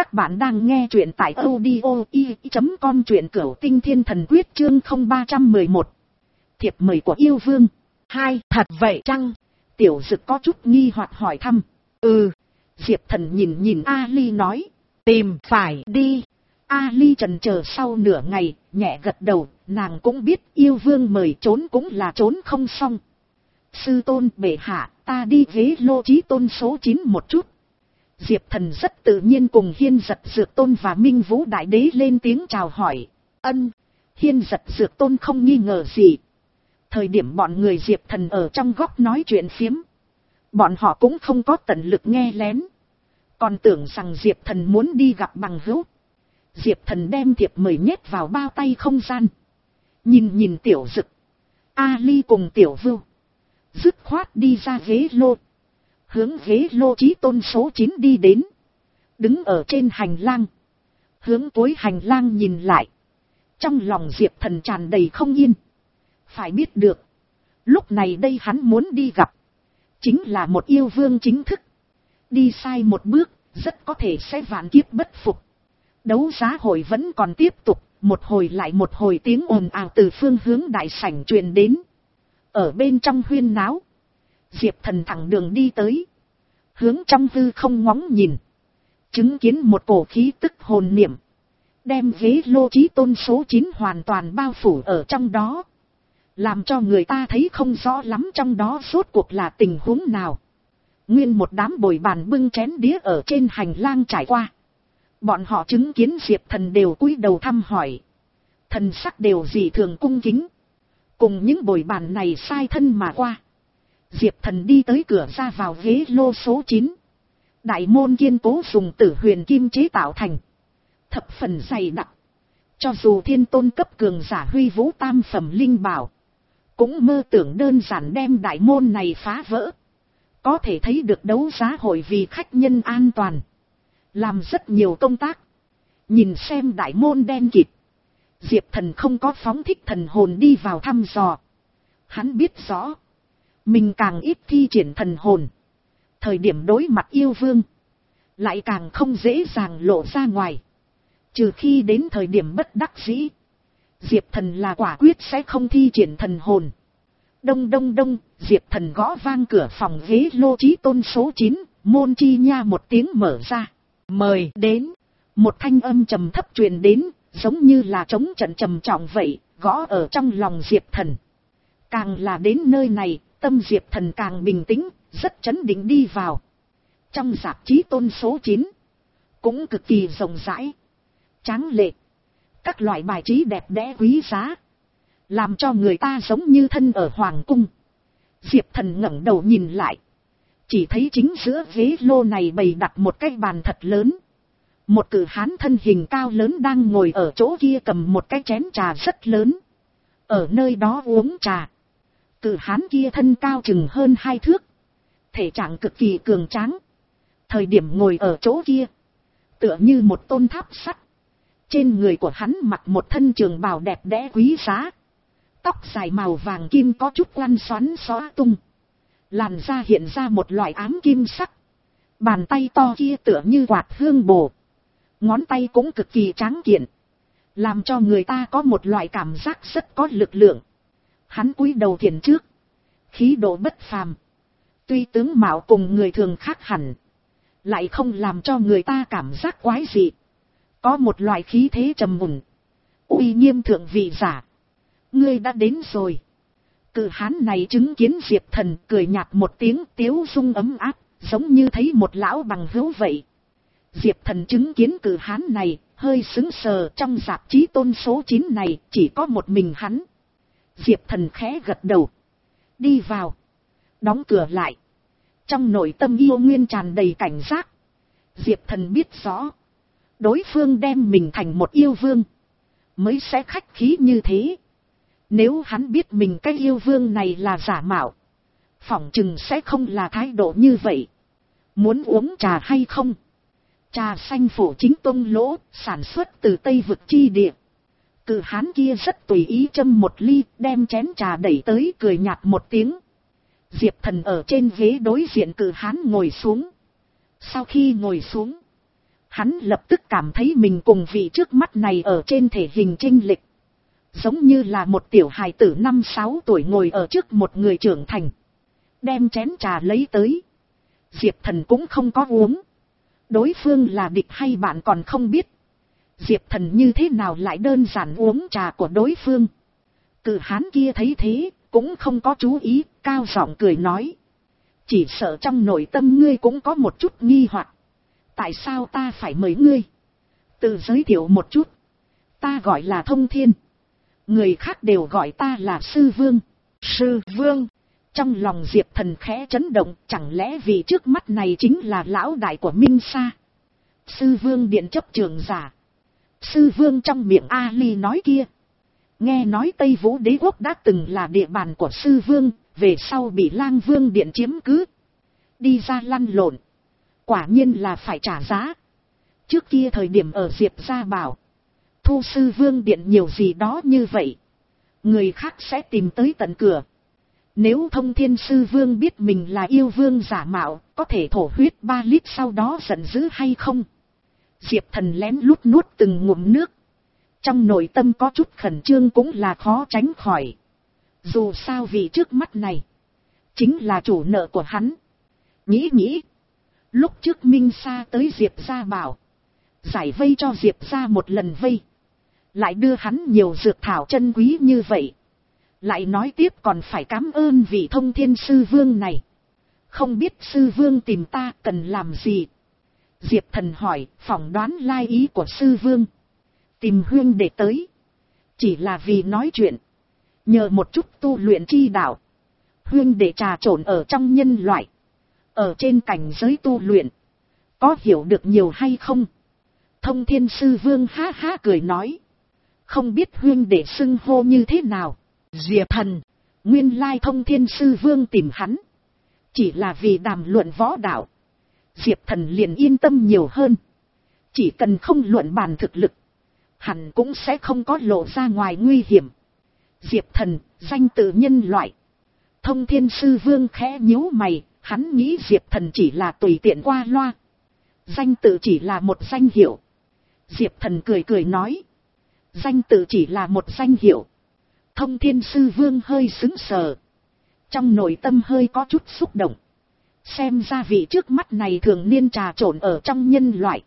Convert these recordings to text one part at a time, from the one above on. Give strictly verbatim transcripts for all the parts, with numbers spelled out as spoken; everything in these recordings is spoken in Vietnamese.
Các bạn đang nghe truyện tại audio i chấm com truyện cửu tinh thiên thần quyết chương không ba trăm mười một. Thiệp mời của yêu vương. Hai, thật vậy chăng? Tiểu Dực có chút nghi hoặc hỏi thăm. Ừ. Diệp Thần nhìn nhìn Ali nói. Tìm phải đi. Ali chần chờ sau nửa ngày, nhẹ gật đầu, nàng cũng biết yêu vương mời trốn cũng là trốn không xong. Sư tôn bệ hạ, ta đi ghế lô chí tôn số chín một chút. Diệp Thần rất tự nhiên cùng Hiên Giật Dược Tôn và Minh Vũ Đại Đế lên tiếng chào hỏi. Ân, Hiên Giật Dược Tôn không nghi ngờ gì. Thời điểm bọn người Diệp Thần ở trong góc nói chuyện phiếm, bọn họ cũng không có tận lực nghe lén, còn tưởng rằng Diệp Thần muốn đi gặp bằng hữu. Diệp Thần đem thiệp mời nhét vào bao tay không gian, nhìn nhìn Tiểu Dực, Ali cùng Tiểu Vưu, dứt khoát đi ra ghế lô, hướng ghế lô chí tôn số chín đi đến. Đứng ở trên hành lang, hướng cuối hành lang nhìn lại, trong lòng Diệp Thần tràn đầy không yên. Phải biết được, lúc này đây hắn muốn đi gặp, chính là một yêu vương chính thức. Đi sai một bước, rất có thể sẽ vạn kiếp bất phục. Đấu giá hội vẫn còn tiếp tục, một hồi lại một hồi tiếng ồn ào từ phương hướng đại sảnh truyền đến. Ở bên trong huyên náo, Diệp Thần thẳng đường đi tới, hướng trong hư không ngóng nhìn, chứng kiến một cổ khí tức hồn niệm, đem ghế lô chí tôn số chín hoàn toàn bao phủ ở trong đó, làm cho người ta thấy không rõ lắm trong đó rốt cuộc là tình huống nào. Nguyên một đám bồi bàn bưng chén đĩa ở trên hành lang trải qua, bọn họ chứng kiến Diệp Thần đều cúi đầu thăm hỏi, thần sắc đều dị thường cung kính. Cùng những bồi bàn này sai thân mà qua, Diệp Thần đi tới cửa ra vào ghế lô số chín. Đại môn kiên cố dùng tử huyền kim chế tạo thành, thập phần dày đặc. Cho dù thiên tôn cấp cường giả huy vũ tam phẩm linh bảo, cũng mơ tưởng đơn giản đem đại môn này phá vỡ. Có thể thấy được đấu giá hội vì khách nhân an toàn, làm rất nhiều công tác. Nhìn xem đại môn đen kịt, Diệp Thần không có phóng thích thần hồn đi vào thăm dò. Hắn biết rõ, mình càng ít thi triển thần hồn, thời điểm đối mặt yêu vương, lại càng không dễ dàng lộ ra ngoài. Trừ khi đến thời điểm bất đắc dĩ, Diệp Thần là quả quyết sẽ không thi triển thần hồn. Đông đông đông, Diệp Thần gõ vang cửa phòng ghế lô chí tôn số chín, môn chi nha một tiếng mở ra. Mời đến, một thanh âm trầm thấp truyền đến, giống như là trống trận trầm trọng vậy, gõ ở trong lòng Diệp Thần. Càng là đến nơi này, tâm Diệp Thần càng bình tĩnh, rất trấn định đi vào. Trong dạp chí tôn số chín, cũng cực kỳ rộng rãi, tráng lệ, các loại bài trí đẹp đẽ quý giá, làm cho người ta giống như thân ở hoàng cung. Diệp Thần ngẩng đầu nhìn lại, chỉ thấy chính giữa ghế lô này bày đặt một cái bàn thật lớn. Một cử hán thân hình cao lớn đang ngồi ở chỗ kia cầm một cái chén trà rất lớn, ở nơi đó uống trà. Cử hán kia thân cao chừng hơn hai thước, thể trạng cực kỳ cường tráng. Thời điểm ngồi ở chỗ kia, tựa như một tôn tháp sắt. Trên người của hắn mặc một thân trường bào đẹp đẽ quý giá, tóc dài màu vàng kim có chút quăn xoắn xóa tung, làn da hiện ra một loại ám kim sắc. Bàn tay to kia tựa như quạt hương bồ, ngón tay cũng cực kỳ tráng kiện, làm cho người ta có một loại cảm giác rất có lực lượng. Hắn cúi đầu thiền trước, khí độ bất phàm, tuy tướng mạo cùng người thường khác hẳn, lại không làm cho người ta cảm giác quái dị, có một loại khí thế trầm mùn, uy nghiêm thượng vị giả. Ngươi đã đến rồi. Cự hán này chứng kiến Diệp Thần, cười nhạt một tiếng, tiếu dung ấm áp, giống như thấy một lão bằng hữu vậy. Diệp Thần chứng kiến cự hán này, hơi sững sờ. Trong dạp chí tôn số chín này chỉ có một mình hắn. Diệp Thần khẽ gật đầu, đi vào, đóng cửa lại. Trong nội tâm yêu nguyên tràn đầy cảnh giác. Diệp Thần biết rõ, đối phương đem mình thành một yêu vương, mới sẽ khách khí như thế. Nếu hắn biết mình cái yêu vương này là giả mạo, phỏng chừng sẽ không là thái độ như vậy. Muốn uống trà hay không? Trà xanh phổ chính tôn lỗ, sản xuất từ Tây vực chi địa. Cự hán kia rất tùy ý châm một ly, đem chén trà đẩy tới, cười nhạt một tiếng. Diệp Thần ở trên ghế đối diện cự hán ngồi xuống. Sau khi ngồi xuống, Hắn lập tức cảm thấy mình cùng vị trước mắt này ở trên thể hình chênh lệch. Giống như là một tiểu hài tử năm sáu tuổi ngồi ở trước một người trưởng thành. Đem chén trà lấy tới. Diệp Thần cũng không có uống. Đối phương là địch hay bạn còn không biết. Diệp Thần như thế nào lại đơn giản uống trà của đối phương. Cự hán kia thấy thế, cũng không có chú ý, cao giọng cười nói. Chỉ sợ trong nội tâm ngươi cũng có một chút nghi hoặc. Tại sao ta phải mời ngươi? Tự giới thiệu một chút. Ta gọi là Thông Thiên. Người khác đều gọi ta là Sư Vương. Sư Vương. Trong lòng Diệp Thần khẽ chấn động, chẳng lẽ vì trước mắt này chính là lão đại của Minh Sa? Sư Vương điện chấp trường giả. Sư Vương trong miệng Ali nói kia. Nghe nói Tây Vũ Đế Quốc đã từng là địa bàn của Sư Vương, về sau bị Lang Vương điện chiếm cứ. Đi ra lăn lộn. Quả nhiên là phải trả giá. Trước kia thời điểm ở Diệp Gia Bảo, thu Sư Vương điện nhiều gì đó như vậy. Người khác sẽ tìm tới tận cửa. Nếu Thông Thiên Sư Vương biết mình là yêu vương giả mạo, có thể thổ huyết ba lít sau đó giận dữ hay không? Diệp Thần lén lút nuốt từng ngụm nước. Trong nội tâm có chút khẩn trương cũng là khó tránh khỏi. Dù sao vị trước mắt này, chính là chủ nợ của hắn. Nghĩ nghĩ. Lúc trước Minh Sa tới Diệp Gia Bảo, giải vây cho Diệp Gia một lần vây. Lại đưa hắn nhiều dược thảo chân quý như vậy. Lại nói tiếp còn phải cảm ơn vị Thông Thiên Sư Vương này. Không biết Sư Vương tìm ta cần làm gì? Diệp Thần hỏi, phỏng đoán lai ý của Sư Vương. Tìm huynh để tới. Chỉ là vì nói chuyện. Nhờ một chút tu luyện chi đạo. Huynh để trà trộn ở trong nhân loại. Ở trên cảnh giới tu luyện. Có hiểu được nhiều hay không? Thông Thiên Sư Vương ha ha cười nói. Không biết huynh để xưng hô như thế nào? Diệp Thần. Nguyên lai Thông Thiên Sư Vương tìm hắn. Chỉ là vì đàm luận võ đạo. Diệp Thần liền yên tâm nhiều hơn. Chỉ cần không luận bàn thực lực, hẳn cũng sẽ không có lộ ra ngoài nguy hiểm. Diệp Thần, danh tự nhân loại. Thông Thiên Sư Vương khẽ nhíu mày, hắn nghĩ Diệp Thần chỉ là tùy tiện qua loa. Danh tự chỉ là một danh hiệu. Diệp Thần cười cười nói. Danh tự chỉ là một danh hiệu. Thông Thiên Sư Vương hơi sững sờ. Trong nội tâm hơi có chút xúc động. Xem ra vị trước mắt này thường niên trà trộn ở trong nhân loại.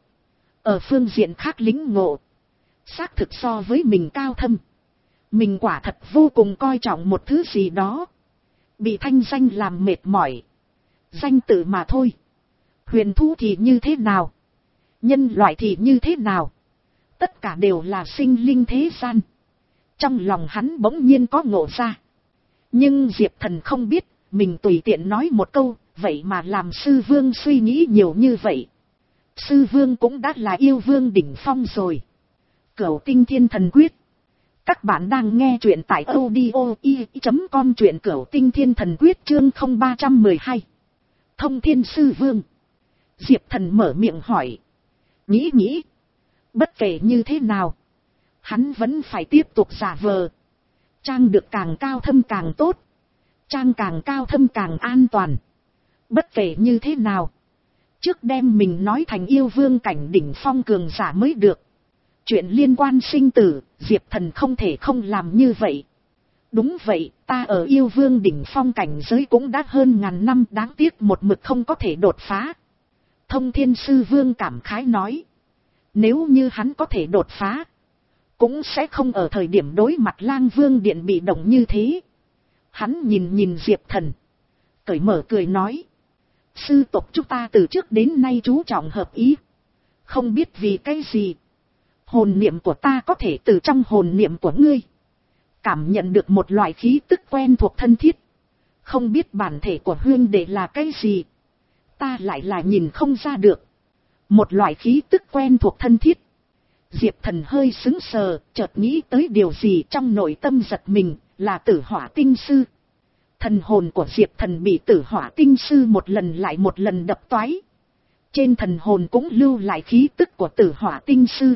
Ở phương diện khác lĩnh ngộ. Xác thực so với mình cao thâm. Mình quả thật vô cùng coi trọng một thứ gì đó. Bị thanh danh làm mệt mỏi. Danh tự mà thôi. Huyền thú thì như thế nào? Nhân loại thì như thế nào? Tất cả đều là sinh linh thế gian. Trong lòng hắn bỗng nhiên có ngộ ra. Nhưng Diệp Thần không biết, mình tùy tiện nói một câu, vậy mà làm Sư Vương suy nghĩ nhiều như vậy. Sư Vương cũng đã là yêu vương đỉnh phong rồi. Cửu Tinh Thiên Thần Quyết. Các bạn đang nghe truyện tại audio i chấm com, truyện Cửu Tinh Thiên Thần Quyết chương không ba một hai. Thông Thiên Sư Vương. Diệp Thần mở miệng hỏi. Nghĩ nghĩ. Bất kể như thế nào, hắn vẫn phải tiếp tục giả vờ. Trang được càng cao thâm càng tốt. Trang càng cao thâm càng an toàn. Bất kể như thế nào, trước đem mình nói thành yêu vương cảnh đỉnh phong cường giả mới được. Chuyện liên quan sinh tử, Diệp Thần không thể không làm như vậy. Đúng vậy, ta ở yêu vương đỉnh phong cảnh giới cũng đã hơn ngàn năm, đáng tiếc một mực không có thể đột phá. Thông Thiên Sư Vương cảm khái nói. Nếu như hắn có thể đột phá, cũng sẽ không ở thời điểm đối mặt Lang Vương điện bị động như thế. Hắn nhìn nhìn Diệp Thần, cởi mở cười nói. Sư tộc chúng ta từ trước đến nay chú trọng hợp ý. Không biết vì cái gì, hồn niệm của ta có thể từ trong hồn niệm của ngươi cảm nhận được một loại khí tức quen thuộc thân thiết. Không biết bản thể của huynh đệ là cái gì, ta lại là nhìn không ra được. Một loại khí tức quen thuộc thân thiết. Diệp Thần hơi sững sờ, chợt nghĩ tới điều gì trong nội tâm giật mình, là Tử Hỏa Tinh Sư. Thần hồn của Diệp Thần bị Tử Hỏa Tinh Sư một lần lại một lần đập toái. Trên thần hồn cũng lưu lại khí tức của Tử Hỏa Tinh Sư.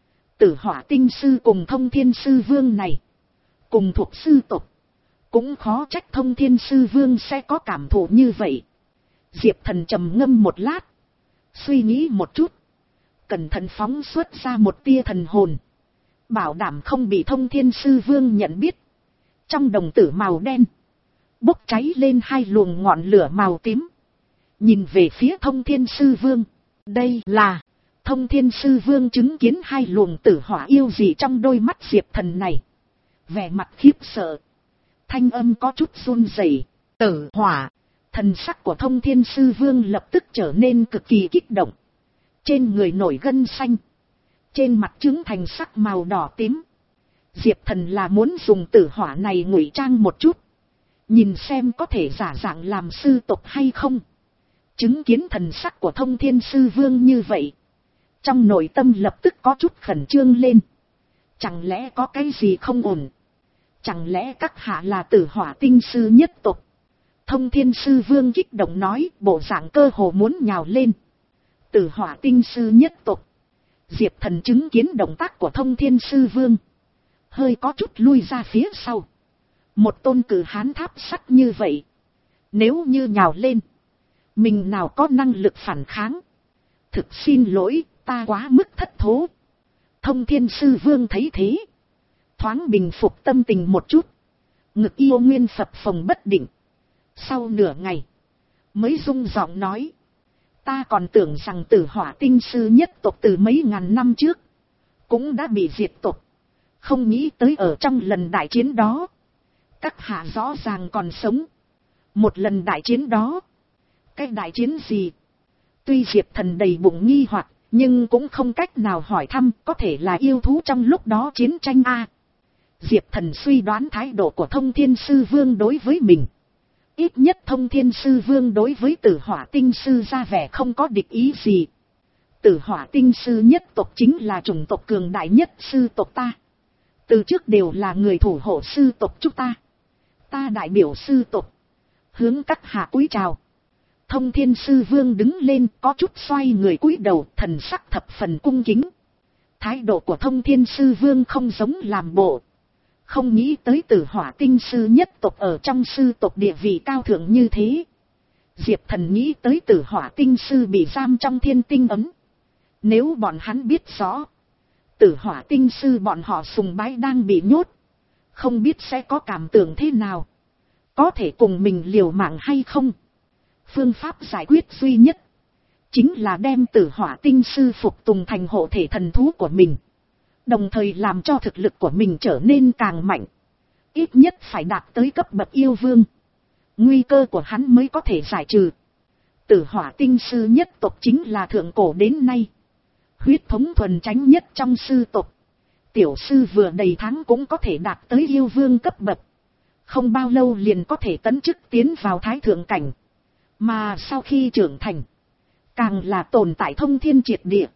Tử Hỏa Tinh Sư cùng Thông Thiên Sư Vương này, cùng thuộc sư tộc, cũng khó trách Thông Thiên Sư Vương sẽ có cảm thụ như vậy. Diệp Thần trầm ngâm một lát, suy nghĩ một chút, cẩn thận phóng xuất ra một tia thần hồn, bảo đảm không bị Thông Thiên Sư Vương nhận biết. Trong đồng tử màu đen, bốc cháy lên hai luồng ngọn lửa màu tím, nhìn về phía Thông Thiên Sư Vương. Đây là Thông Thiên Sư Vương chứng kiến hai luồng tử hỏa yêu dị trong đôi mắt Diệp Thần này, vẻ mặt khiếp sợ, thanh âm có chút run rẩy. Tử hỏa. Thần sắc của Thông Thiên Sư Vương lập tức trở nên cực kỳ kích động, trên người nổi gân xanh, trên mặt trướng thành sắc màu đỏ tím. Diệp Thần là muốn dùng tử hỏa này ngụy trang một chút, nhìn xem có thể giả dạng làm sư tộc hay không. Chứng kiến thần sắc của Thông Thiên Sư Vương như vậy, trong nội tâm lập tức có chút khẩn trương lên. Chẳng lẽ có cái gì không ổn? Chẳng lẽ các hạ là tử hỏa tinh sư nhất tộc? Thông Thiên Sư Vương kích động nói, bộ dạng cơ hồ muốn nhào lên. Tử hỏa tinh sư nhất tộc. Diệp Thần chứng kiến động tác của Thông Thiên Sư Vương, hơi có chút lui ra phía sau. Một tôn cử hán tháp sắt như vậy, nếu như nhào lên, mình nào có năng lực phản kháng. Thực xin lỗi, ta quá mức thất thố. Thông Thiên Sư Vương thấy thế, thoáng bình phục tâm tình một chút, ngực yêu nguyên phập phồng bất định. Sau nửa ngày, mới rung giọng nói, ta còn tưởng rằng tử hỏa tinh sư nhất tộc từ mấy ngàn năm trước cũng đã bị diệt tộc, không nghĩ tới ở trong lần đại chiến đó, các hạ rõ ràng còn sống. Một lần đại chiến đó, cái đại chiến gì? Tuy Diệp Thần đầy bụng nghi hoặc, nhưng cũng không cách nào hỏi thăm, có thể là yêu thú trong lúc đó chiến tranh a. Diệp Thần suy đoán thái độ của Thông Thiên Sư Vương đối với mình. Ít nhất Thông Thiên Sư Vương đối với tử hỏa tinh sư ra vẻ không có địch ý gì. Tử hỏa tinh sư nhất tộc chính là chủng tộc cường đại nhất sư tộc ta. Từ trước đều là người thủ hộ sư tộc chúng ta. Ta đại biểu sư tộc, hướng các hạ cúi chào. Thông Thiên Sư Vương đứng lên, có chút xoay người cúi đầu, thần sắc thập phần cung kính. Thái độ của Thông Thiên Sư Vương không giống làm bộ. Không nghĩ tới tử hỏa tinh sư nhất tộc ở trong sư tộc địa vị cao thượng như thế. Diệp Thần nghĩ tới tử hỏa tinh sư bị giam trong thiên tinh ấm. Nếu bọn hắn biết rõ, tử hỏa tinh sư bọn họ sùng bái đang bị nhốt, không biết sẽ có cảm tưởng thế nào. Có thể cùng mình liều mạng hay không? Phương pháp giải quyết duy nhất chính là đem tử hỏa tinh sư phục tùng thành hộ thể thần thú của mình, đồng thời làm cho thực lực của mình trở nên càng mạnh. Ít nhất phải đạt tới cấp bậc yêu vương, nguy cơ của hắn mới có thể giải trừ. Tử hỏa tinh sư nhất tộc chính là thượng cổ đến nay huyết thống thuần chánh nhất trong sư tộc. Tiểu sư vừa đầy tháng cũng có thể đạt tới yêu vương cấp bậc, không bao lâu liền có thể tấn chức tiến vào thái thượng cảnh. Mà sau khi trưởng thành, càng là tồn tại thông thiên triệt địa.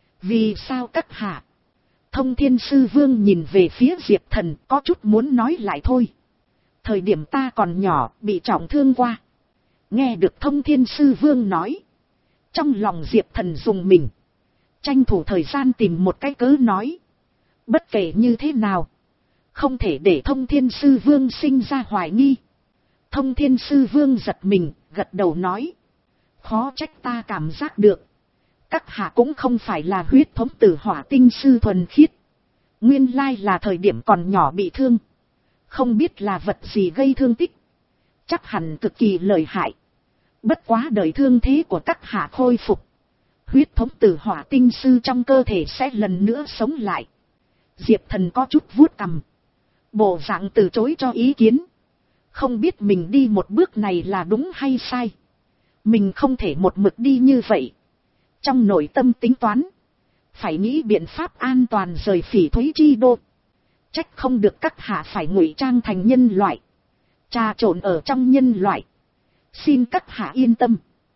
Vì sao các hạ? Thông Thiên Sư Vương nhìn về phía Diệp Thần, có chút muốn nói lại thôi. Thời điểm ta còn nhỏ, bị trọng thương qua. Nghe được Thông Thiên Sư Vương nói, trong lòng Diệp Thần dùng mình, tranh thủ thời gian tìm một cái cớ nói. Bất kể như thế nào, không thể để Thông Thiên Sư Vương sinh ra hoài nghi. Thông Thiên Sư Vương giật mình, gật đầu nói, khó trách ta cảm giác được, các hạ cũng không phải là huyết thống tử hỏa tinh sư thuần khiết. Nguyên lai là thời điểm còn nhỏ bị thương, không biết là vật gì gây thương tích, chắc hẳn cực kỳ lợi hại. Bất quá đời thương thế của các hạ khôi phục, huyết thống tử hỏa tinh sư trong cơ thể sẽ lần nữa sống lại. Diệp Thần có chút vuốt cằm, bộ dạng từ chối cho ý kiến. Không biết mình đi một bước này là đúng hay sai. Mình không thể một mực đi như vậy. Trong nội tâm tính toán, phải nghĩ biện pháp an toàn rời Phỉ Thúy Chi Đô. Trách không được các hạ phải ngụy trang thành nhân loại, trà trộn ở trong nhân loại. Xin các hạ yên tâm,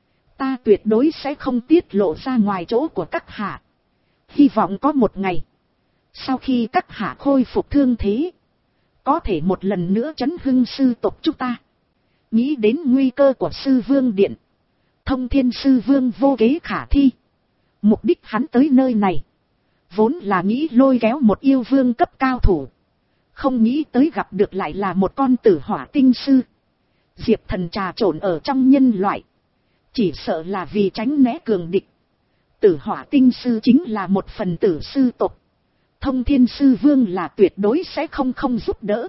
ta tuyệt đối sẽ không tiết lộ ra ngoài chỗ của các hạ. Hy vọng có một ngày, sau khi các hạ khôi phục thương thế, có thể một lần nữa chấn hưng sư tộc chúng ta. Nghĩ đến nguy cơ của sư vương điện, Thông Thiên Sư Vương vô kế khả thi. Mục đích hắn tới nơi này, vốn là nghĩ lôi kéo một yêu vương cấp cao thủ. Không nghĩ tới gặp được lại là một con tử hỏa tinh sư. Diệp Thần trà trộn ở trong nhân loại, chỉ sợ là vì tránh né cường địch. Tử Hỏa Tinh Sư chính là một phần tử sư tộc. Thông Thiên Sư Vương là tuyệt đối sẽ không không giúp đỡ.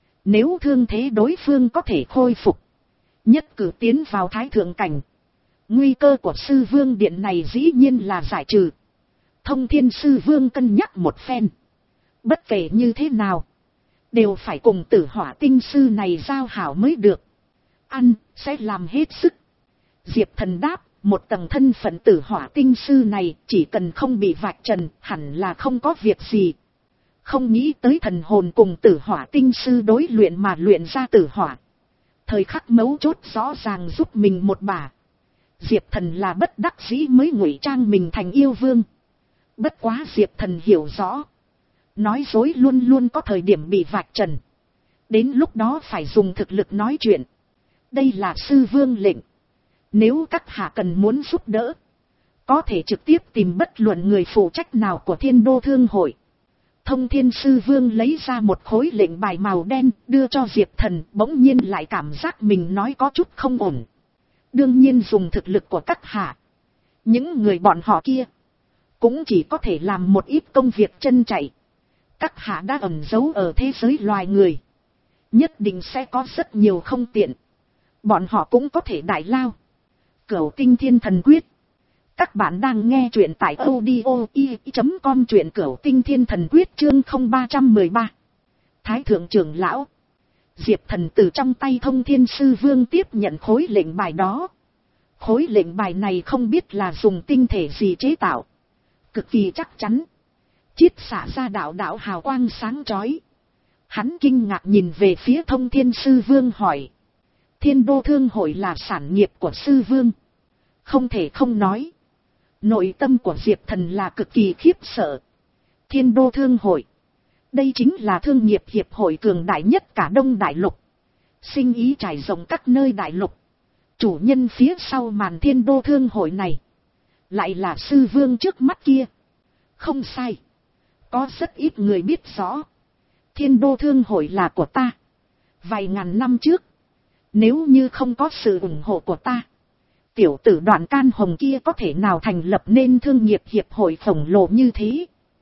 Nếu thương thế đối phương có thể khôi phục, nhất cử tiến vào thái thượng cảnh, nguy cơ của Sư Vương Điện này dĩ nhiên là giải trừ. Thông Thiên Sư Vương cân nhắc một phen. Bất kể như thế nào, đều phải cùng Tử Hỏa Tinh Sư này giao hảo mới được. Ăn, sẽ làm hết sức. Diệp Thần đáp, một tầng thân phận Tử Hỏa Tinh Sư này chỉ cần không bị vạch trần, hẳn là không có việc gì. Không nghĩ tới thần hồn cùng Tử Hỏa Tinh Sư đối luyện mà luyện ra tử hỏa. Thời khắc mấu chốt rõ ràng giúp mình một bả. Diệp Thần là bất đắc dĩ mới ngụy trang mình thành yêu vương. Bất quá Diệp Thần hiểu rõ, nói dối luôn luôn có thời điểm bị vạch trần. Đến lúc đó phải dùng thực lực nói chuyện. Đây là sư vương lệnh. Nếu các hạ cần muốn giúp đỡ, có thể trực tiếp tìm bất luận người phụ trách nào của Thiên Đô Thương Hội. Thông Thiên Sư Vương lấy ra một khối lệnh bài màu đen đưa cho Diệp Thần, bỗng nhiên lại cảm giác mình nói có chút không ổn. Đương nhiên dùng thực lực của các hạ, những người bọn họ kia cũng chỉ có thể làm một ít công việc chân chạy. Các hạ đã ẩn giấu ở thế giới loài người, nhất định sẽ có rất nhiều không tiện. Bọn họ cũng có thể đại lao. Cửu Tinh Thiên Thần Quyết. Các bạn đang nghe truyện tại audio i chấm com, truyện Cửu Tinh Thiên Thần Quyết chương không ba một ba. Thái thượng trưởng lão. Diệp Thần từ trong tay Thông Thiên Sư Vương tiếp nhận khối lệnh bài đó. Khối lệnh bài này không biết là dùng tinh thể gì chế tạo, cực kỳ chắc chắn, chiết xạ ra đạo đạo hào quang sáng chói. Hắn kinh ngạc nhìn về phía Thông Thiên Sư Vương hỏi: Thiên Đô Thương Hội là sản nghiệp của Sư Vương? Không thể không nói, nội tâm của Diệp Thần là cực kỳ khiếp sợ. Thiên Đô Thương Hội, đây chính là thương nghiệp hiệp hội cường đại nhất cả Đông Đại Lục, sinh ý trải rộng các nơi Đại Lục. Chủ nhân phía sau màn Thiên Đô Thương Hội này lại là Sư Vương trước mắt kia. Không sai, có rất ít người biết rõ Thiên Đô Thương Hội là của ta. Vài ngàn năm trước, nếu như không có sự ủng hộ của ta, tiểu tử Đoạn Can Hồng kia có thể nào thành lập nên thương nghiệp hiệp hội khổng lồ như thế?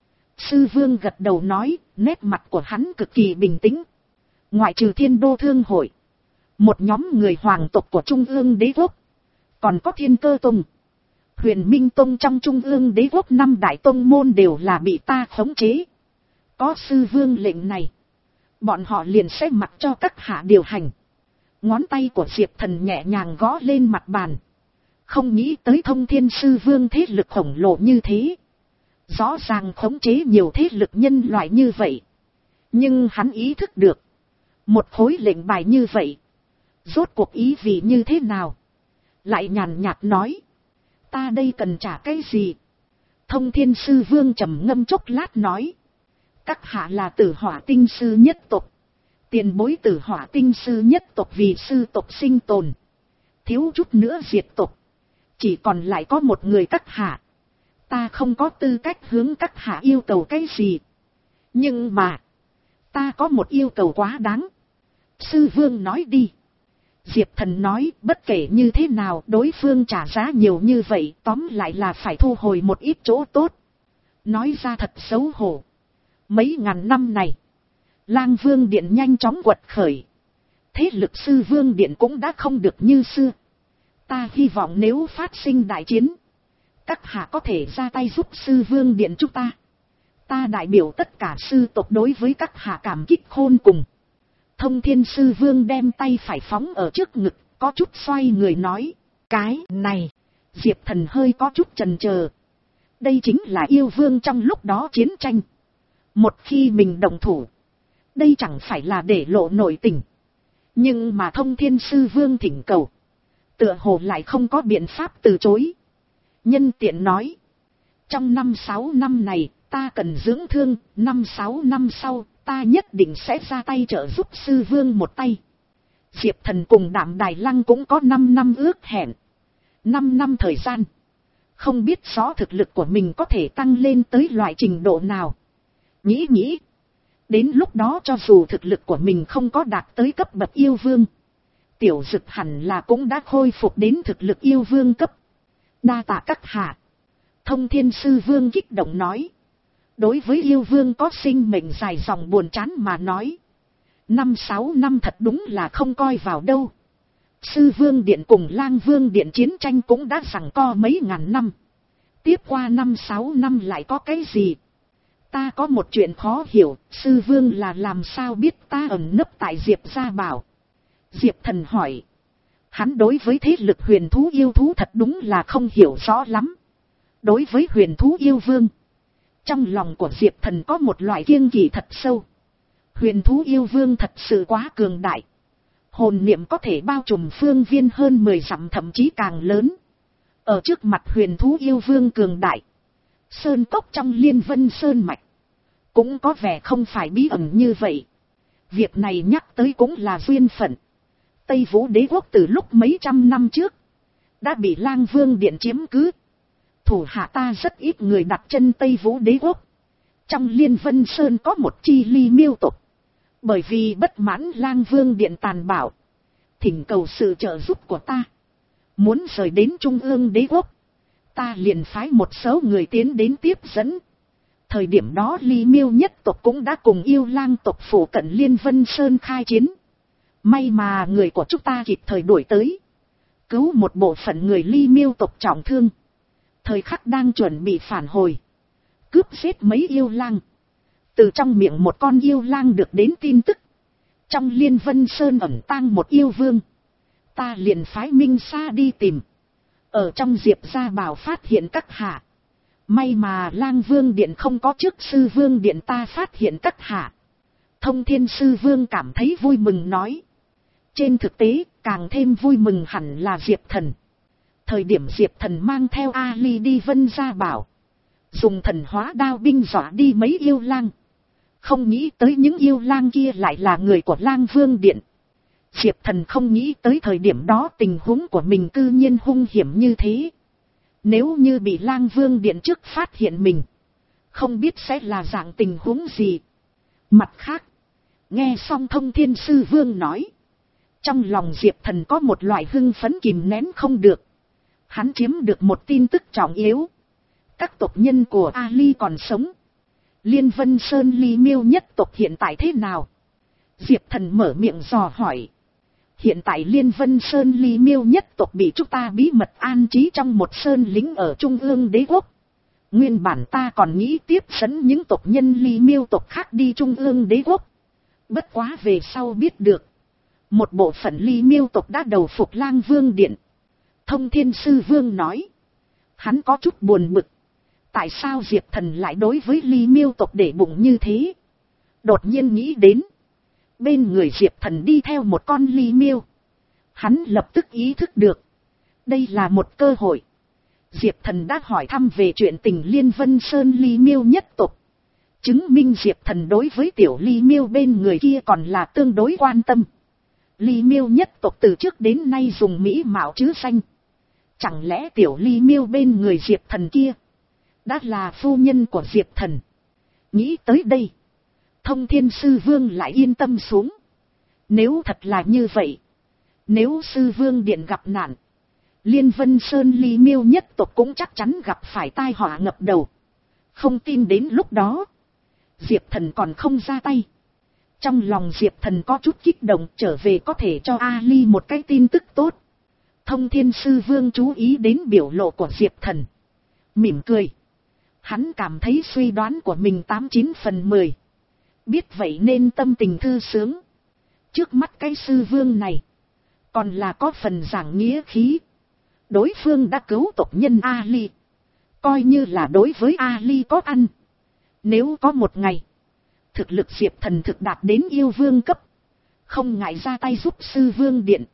Sư Vương gật đầu nói, nét mặt của hắn cực kỳ bình tĩnh. Ngoại trừ Thiên Đô Thương Hội, một nhóm người hoàng tộc của Trung ương Đế Quốc, còn có Thiên Cơ Tông, Huyền Minh Tông, trong Trung ương Đế Quốc năm đại tông môn đều là bị ta khống chế. Có Sư Vương lệnh này, bọn họ liền sẽ mặc cho các hạ điều hành. Ngón tay của Diệp Thần nhẹ nhàng gõ lên mặt bàn. Không nghĩ tới Thông Thiên Sư Vương thế lực khổng lồ như thế, rõ ràng khống chế nhiều thế lực nhân loại như vậy. Nhưng hắn ý thức được, một khối lệnh bài như vậy rốt cuộc ý vị như thế nào. Lại nhàn nhạt nói: ta đây cần trả cái gì? Thông Thiên Sư Vương trầm ngâm chốc lát nói: các hạ là Tử Hỏa Tinh Sư nhất tộc, tiền bối Tử Hỏa Tinh Sư nhất tộc vì sư tộc sinh tồn, thiếu chút nữa diệt tộc, chỉ còn lại có một người các hạ. Ta không có tư cách hướng các hạ yêu cầu cái gì, nhưng mà ta có một yêu cầu quá đáng. Sư Vương nói đi. Diệp Thần nói, bất kể như thế nào đối phương trả giá nhiều như vậy, tóm lại là phải thu hồi một ít chỗ tốt. Nói ra thật xấu hổ. Mấy ngàn năm này, Lang Vương Điện nhanh chóng quật khởi, thế lực Sư Vương Điện cũng đã không được như xưa. Ta hy vọng nếu phát sinh đại chiến, các hạ có thể ra tay giúp Sư Vương Điện chúng ta. Ta đại biểu tất cả sư tộc đối với các hạ cảm kích khôn cùng. Thông Thiên Sư Vương đem tay phải phóng ở trước ngực, có chút xoay người nói: cái này. Diệp Thần hơi có chút chần chờ. Đây chính là yêu vương trong lúc đó chiến tranh. Một khi mình đồng thủ, đây chẳng phải là để lộ nội tình. Nhưng mà Thông Thiên Sư Vương thỉnh cầu, tựa hồ lại không có biện pháp từ chối. Nhân tiện nói: trong năm sáu năm này ta cần dưỡng thương, năm sáu năm sau ta nhất định sẽ ra tay trợ giúp Sư Vương một tay. Diệp Thần cùng Đạm Đài Lăng cũng có năm năm ước hẹn. năm năm thời gian, không biết rõ thực lực của mình có thể tăng lên tới loại trình độ nào. Nghĩ nghĩ, đến lúc đó cho dù thực lực của mình không có đạt tới cấp bậc yêu vương, tiểu dực hẳn là cũng đã khôi phục đến thực lực yêu vương cấp. Đa tạ các hạ. Thông Thiên Sư Vương kích động nói. Đối với yêu vương có sinh mệnh dài dòng buồn chán mà nói. Năm sáu năm thật đúng là không coi vào đâu. Sư Vương Điện cùng Lang Vương Điện chiến tranh cũng đã giằng co mấy ngàn năm. Tiếp qua năm sáu năm lại có cái gì? Ta có một chuyện khó hiểu, Sư Vương là làm sao biết ta ẩn nấp tại Diệp Gia Bảo? Diệp Thần hỏi. Hắn đối với thế lực huyền thú yêu thú thật đúng là không hiểu rõ lắm. Đối với huyền thú yêu vương, trong lòng của Diệp Thần có một loại kiêng kỵ thật sâu. Huyền thú yêu vương thật sự quá cường đại. Hồn niệm có thể bao trùm phương viên hơn mười dặm thậm chí càng lớn. Ở trước mặt huyền thú yêu vương cường đại, sơn cốc trong Liên Vân Sơn Mạch cũng có vẻ không phải bí ẩn như vậy. Việc này nhắc tới cũng là duyên phận. Tây Vũ Đế quốc từ lúc mấy trăm năm trước đã bị Lang Vương Điện chiếm cứ. Thủ hạ ta rất ít người đặt chân Tây Vũ Đế quốc. Trong Liên Vân Sơn có một chi ly miêu tộc. Bởi vì bất mãn Lang Vương Điện tàn bạo, thỉnh cầu sự trợ giúp của ta, muốn rời đến Trung ương Đế quốc. Ta liền phái một số người tiến đến tiếp dẫn. Thời điểm đó ly miêu nhất tộc cũng đã cùng yêu lang tộc phủ cận Liên Vân Sơn khai chiến. May mà người của chúng ta kịp thời đuổi tới, cứu một bộ phận người ly miêu tộc trọng thương. Thời khắc đang chuẩn bị phản hồi, cướp giết mấy yêu lang. Từ trong miệng một con yêu lang được đến tin tức, trong Liên Vân Sơn ẩn tang một yêu vương. Ta liền phái Minh Sa đi tìm. Ở trong Diệp Gia Bảo phát hiện các hạ. May mà Lang Vương Điện không có trước Sư Vương Điện ta phát hiện các hạ. Thông Thiên Sư Vương cảm thấy vui mừng nói. Trên thực tế, càng thêm vui mừng hẳn là Diệp Thần. Thời điểm Diệp Thần mang theo Ali đi Vân Gia Bảo, dùng thần hóa đao binh dọa đi mấy yêu lang. Không nghĩ tới những yêu lang kia lại là người của Lang Vương Điện. Diệp Thần không nghĩ tới thời điểm đó tình huống của mình cư nhiên hung hiểm như thế. Nếu như bị Lang Vương Điện trước phát hiện mình, không biết sẽ là dạng tình huống gì. Mặt khác, nghe xong Thông Thiên Sư Vương nói, trong lòng Diệp Thần có một loại hưng phấn kìm nén không được. Hắn chiếm được một tin tức trọng yếu. Các tộc nhân của Ali còn sống. Liên Vân Sơn ly miêu nhất tộc hiện tại thế nào? Diệp Thần mở miệng dò hỏi. Hiện tại Liên Vân Sơn ly miêu nhất tộc bị chúng ta bí mật an trí trong một sơn lĩnh ở Trung ương Đế quốc. Nguyên bản ta còn nghĩ tiếp dẫn những tộc nhân ly miêu tộc khác đi Trung ương Đế quốc. Bất quá về sau biết được, một bộ phận ly miêu tộc đã đầu phục Lang Vương Điện. Thông Thiên Sư Vương nói. Hắn có chút buồn bực. Tại sao Diệp Thần lại đối với ly miêu tộc để bụng như thế? Đột nhiên nghĩ đến, bên người Diệp Thần đi theo một con ly miêu. Hắn lập tức ý thức được, đây là một cơ hội. Diệp Thần đã hỏi thăm về chuyện tình Liên Vân Sơn ly miêu nhất tộc, chứng minh Diệp Thần đối với tiểu ly miêu bên người kia còn là tương đối quan tâm. Ly miêu nhất tộc từ trước đến nay dùng mỹ mạo chứ danh. Chẳng lẽ tiểu ly miêu bên người Diệp Thần kia đã là phu nhân của Diệp Thần? Nghĩ tới đây, Thông Thiên Sư Vương lại yên tâm xuống. Nếu thật là như vậy, nếu Sư Vương Điện gặp nạn, Liên Vân Sơn ly miêu nhất tộc cũng chắc chắn gặp phải tai họa ngập đầu. Không tin đến lúc đó Diệp Thần còn không ra tay. Trong lòng Diệp Thần có chút kích động, trở về có thể cho Ali một cái tin tức tốt. Thông Thiên Sư Vương chú ý đến biểu lộ của Diệp Thần, mỉm cười. Hắn cảm thấy suy đoán của mình tám chín phần mười. Biết vậy nên tâm tình thư sướng. Trước mắt cái Sư Vương này còn là có phần giảng nghĩa khí. Đối phương đã cứu tộc nhân Ali, coi như là đối với Ali có ăn. Nếu có một ngày thực lực Diệp Thần thực đạt đến yêu vương cấp, không ngại ra tay giúp Sư Vương Điện.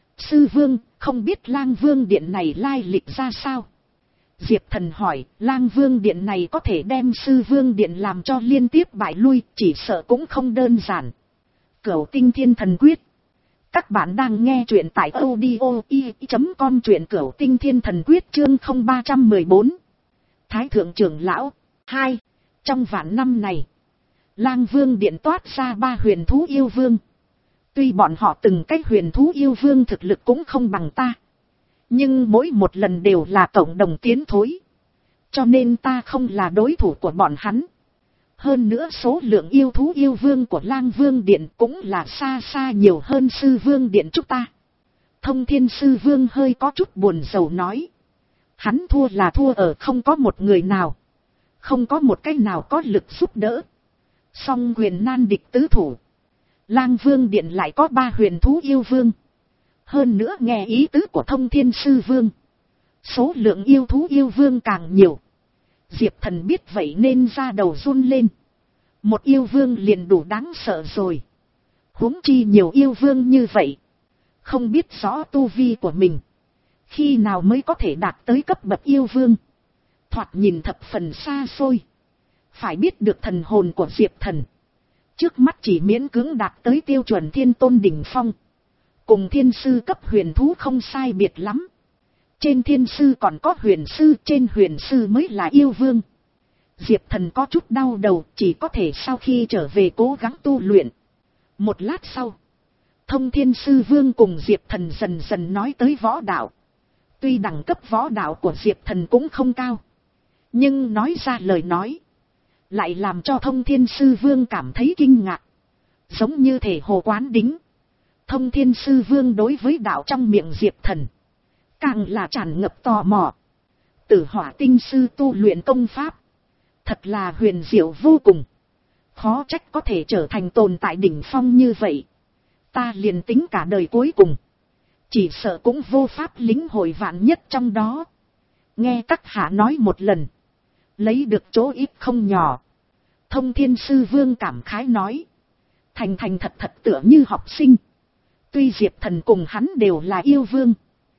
Sư Vương, không biết Lang Vương Điện này lai lịch ra sao? Diệp Thần hỏi. Lang Vương Điện này có thể đem Sư Vương Điện làm cho liên tiếp bại lui, chỉ sợ cũng không đơn giản. Cửu Tinh Thiên Thần Quyết. Các bạn đang nghe truyện tại audio i chấm com, truyện Cửu Tinh Thiên Thần Quyết chương không ba một bốn. Thái Thượng Trưởng Lão. hai. Trong vạn năm này, Lang Vương Điện toát ra ba huyền thú yêu vương. Tuy bọn họ từng cách huyền thú yêu vương thực lực cũng không bằng ta, nhưng mỗi một lần đều là cộng đồng tiến thối. cho nên ta không là đối thủ của bọn hắn. Hơn nữa số lượng yêu thú yêu vương của Lang Vương Điện cũng là xa xa nhiều hơn Sư Vương Điện chúng ta. Thông Thiên Sư Vương hơi có chút buồn rầu nói. Hắn thua là thua ở không có một người nào. Không có một cái nào có lực giúp đỡ. Song quyền nan địch tứ thủ. Lang Vương Điện lại có ba huyền thú yêu vương. Hơn nữa nghe ý tứ của Thông Thiên Sư Vương. Số lượng yêu thú yêu vương càng nhiều. Diệp Thần biết vậy nên ra đầu run lên. Một yêu vương liền đủ đáng sợ rồi. Huống chi nhiều yêu vương như vậy. Không biết rõ tu vi của mình. Khi nào mới có thể đạt tới cấp bậc yêu vương. Thoạt nhìn thập phần xa xôi. Phải biết được thần hồn của Diệp Thần. Trước mắt chỉ miễn cưỡng đạt tới tiêu chuẩn thiên tôn đỉnh phong. Cùng thiên sư cấp huyền thú không sai biệt lắm. Trên thiên sư còn có huyền sư, trên huyền sư mới là yêu vương. Diệp Thần có chút đau đầu, chỉ có thể sau khi trở về cố gắng tu luyện. Một lát sau, Thông Thiên Sư Vương cùng Diệp Thần dần dần nói tới võ đạo. Tuy đẳng cấp võ đạo của Diệp Thần cũng không cao, nhưng nói ra lời nói lại làm cho Thông Thiên Sư Vương cảm thấy kinh ngạc. Giống như thể hồ quán đính. Thông Thiên Sư Vương đối với đạo trong miệng Diệp Thần càng là tràn ngập tò mò. Tử Hỏa Tinh Sư tu luyện công pháp thật là huyền diệu vô cùng. Khó trách có thể trở thành tồn tại đỉnh phong như vậy. Ta liền tính cả đời cuối cùng, chỉ sợ cũng vô pháp lĩnh hội vạn nhất trong đó. Nghe các hạ nói một lần, lấy được chỗ ít không nhỏ. Thông Thiên Sư Vương cảm khái nói. Thành thành thật thật tựa như học sinh. Tuy Diệp Thần cùng hắn đều là yêu vương,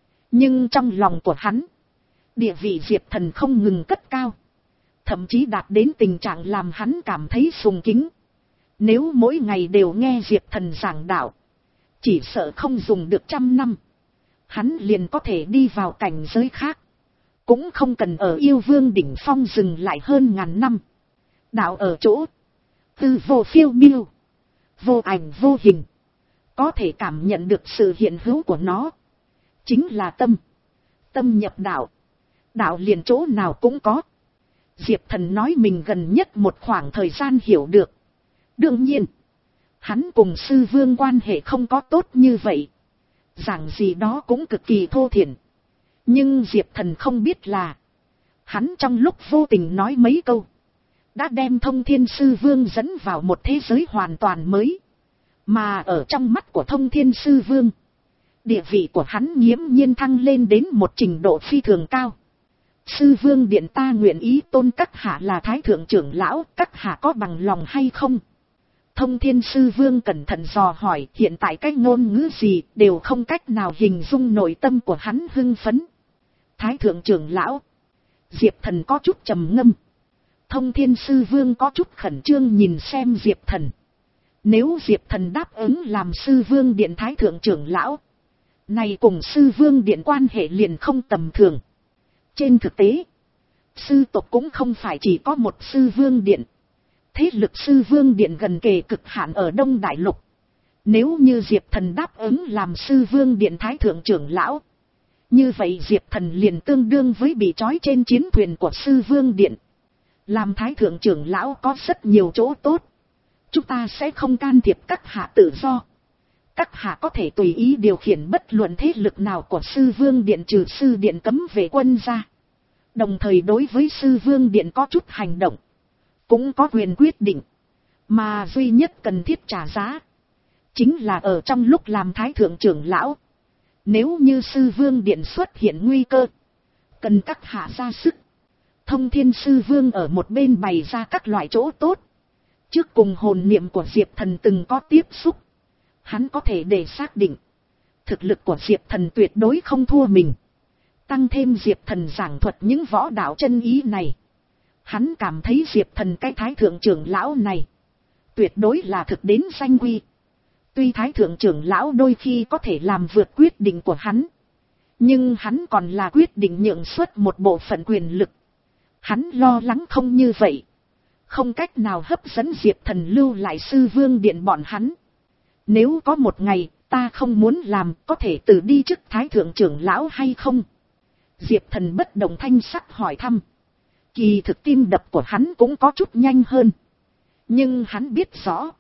nhưng trong lòng của hắn, địa vị Diệp Thần không ngừng cất cao. Thậm chí đạt đến tình trạng làm hắn cảm thấy sùng kính. Nếu mỗi ngày đều nghe Diệp Thần giảng đạo, chỉ sợ không dùng được trăm năm, hắn liền có thể đi vào cảnh giới khác. Cũng không cần ở yêu vương đỉnh phong dừng lại hơn ngàn năm. Đạo ở chỗ tư vô phiêu miêu, vô ảnh vô hình, có thể cảm nhận được sự hiện hữu của nó. Chính là tâm. Tâm nhập đạo, đạo liền chỗ nào cũng có. Diệp Thần nói mình gần nhất một khoảng thời gian hiểu được. Đương nhiên, hắn cùng Sư Vương quan hệ không có tốt như vậy. Giảng gì đó cũng cực kỳ thô thiển. Nhưng Diệp Thần không biết là, hắn trong lúc vô tình nói mấy câu, đã đem Thông Thiên Sư Vương dẫn vào một thế giới hoàn toàn mới. Mà ở trong mắt của Thông Thiên Sư Vương, địa vị của hắn nghiễm nhiên thăng lên đến một trình độ phi thường cao. Sư Vương Điện ta nguyện ý tôn các hạ là Thái Thượng trưởng lão, các hạ có bằng lòng hay không? Thông Thiên Sư Vương cẩn thận dò hỏi, hiện tại cái ngôn ngữ gì đều không cách nào hình dung nội tâm của hắn hưng phấn. Thái Thượng trưởng lão. Diệp Thần có chút trầm ngâm. Thông Thiên Sư Vương có chút khẩn trương nhìn xem Diệp Thần. Nếu Diệp Thần đáp ứng làm Sư Vương Điện Thái Thượng trưởng lão, này cùng Sư Vương Điện quan hệ liền không tầm thường. Trên thực tế, sư tộc cũng không phải chỉ có một Sư Vương Điện. Thế lực Sư Vương Điện gần kề cực hạn ở Đông Đại Lục. Nếu như Diệp Thần đáp ứng làm Sư Vương Điện Thái Thượng trưởng lão, như vậy Diệp Thần liền tương đương với bị trói trên chiến thuyền của Sư Vương Điện. Làm Thái Thượng trưởng lão có rất nhiều chỗ tốt. Chúng ta sẽ không can thiệp các hạ tự do. Các hạ có thể tùy ý điều khiển bất luận thế lực nào của Sư Vương Điện trừ Sư Điện cấm vệ quân ra. Đồng thời đối với Sư Vương Điện có chút hành động, cũng có quyền quyết định. Mà duy nhất cần thiết trả giá, chính là ở trong lúc làm Thái Thượng trưởng lão. Nếu như Sư Vương Điện xuất hiện nguy cơ, cần các hạ ra sức. Thông Thiên Sư Vương ở một bên bày ra các loại chỗ tốt. Trước cùng hồn niệm của Diệp Thần từng có tiếp xúc, hắn có thể để xác định, thực lực của Diệp Thần tuyệt đối không thua mình. Tăng thêm Diệp Thần giảng thuật những võ đạo chân ý này, hắn cảm thấy Diệp Thần cái Thái Thượng trưởng lão này tuyệt đối là thực đến danh quy. Tuy Thái Thượng trưởng lão đôi khi có thể làm vượt quyết định của hắn, nhưng hắn còn là quyết định nhượng suất một bộ phận quyền lực. Hắn lo lắng không như vậy, không cách nào hấp dẫn Diệp Thần lưu lại Sư Vương Điện bọn hắn. Nếu có một ngày ta không muốn làm, có thể từ đi chức Thái Thượng trưởng lão hay không? Diệp Thần bất động thanh sắc hỏi thăm. Kỳ thực tim đập của hắn cũng có chút nhanh hơn. Nhưng hắn biết rõ.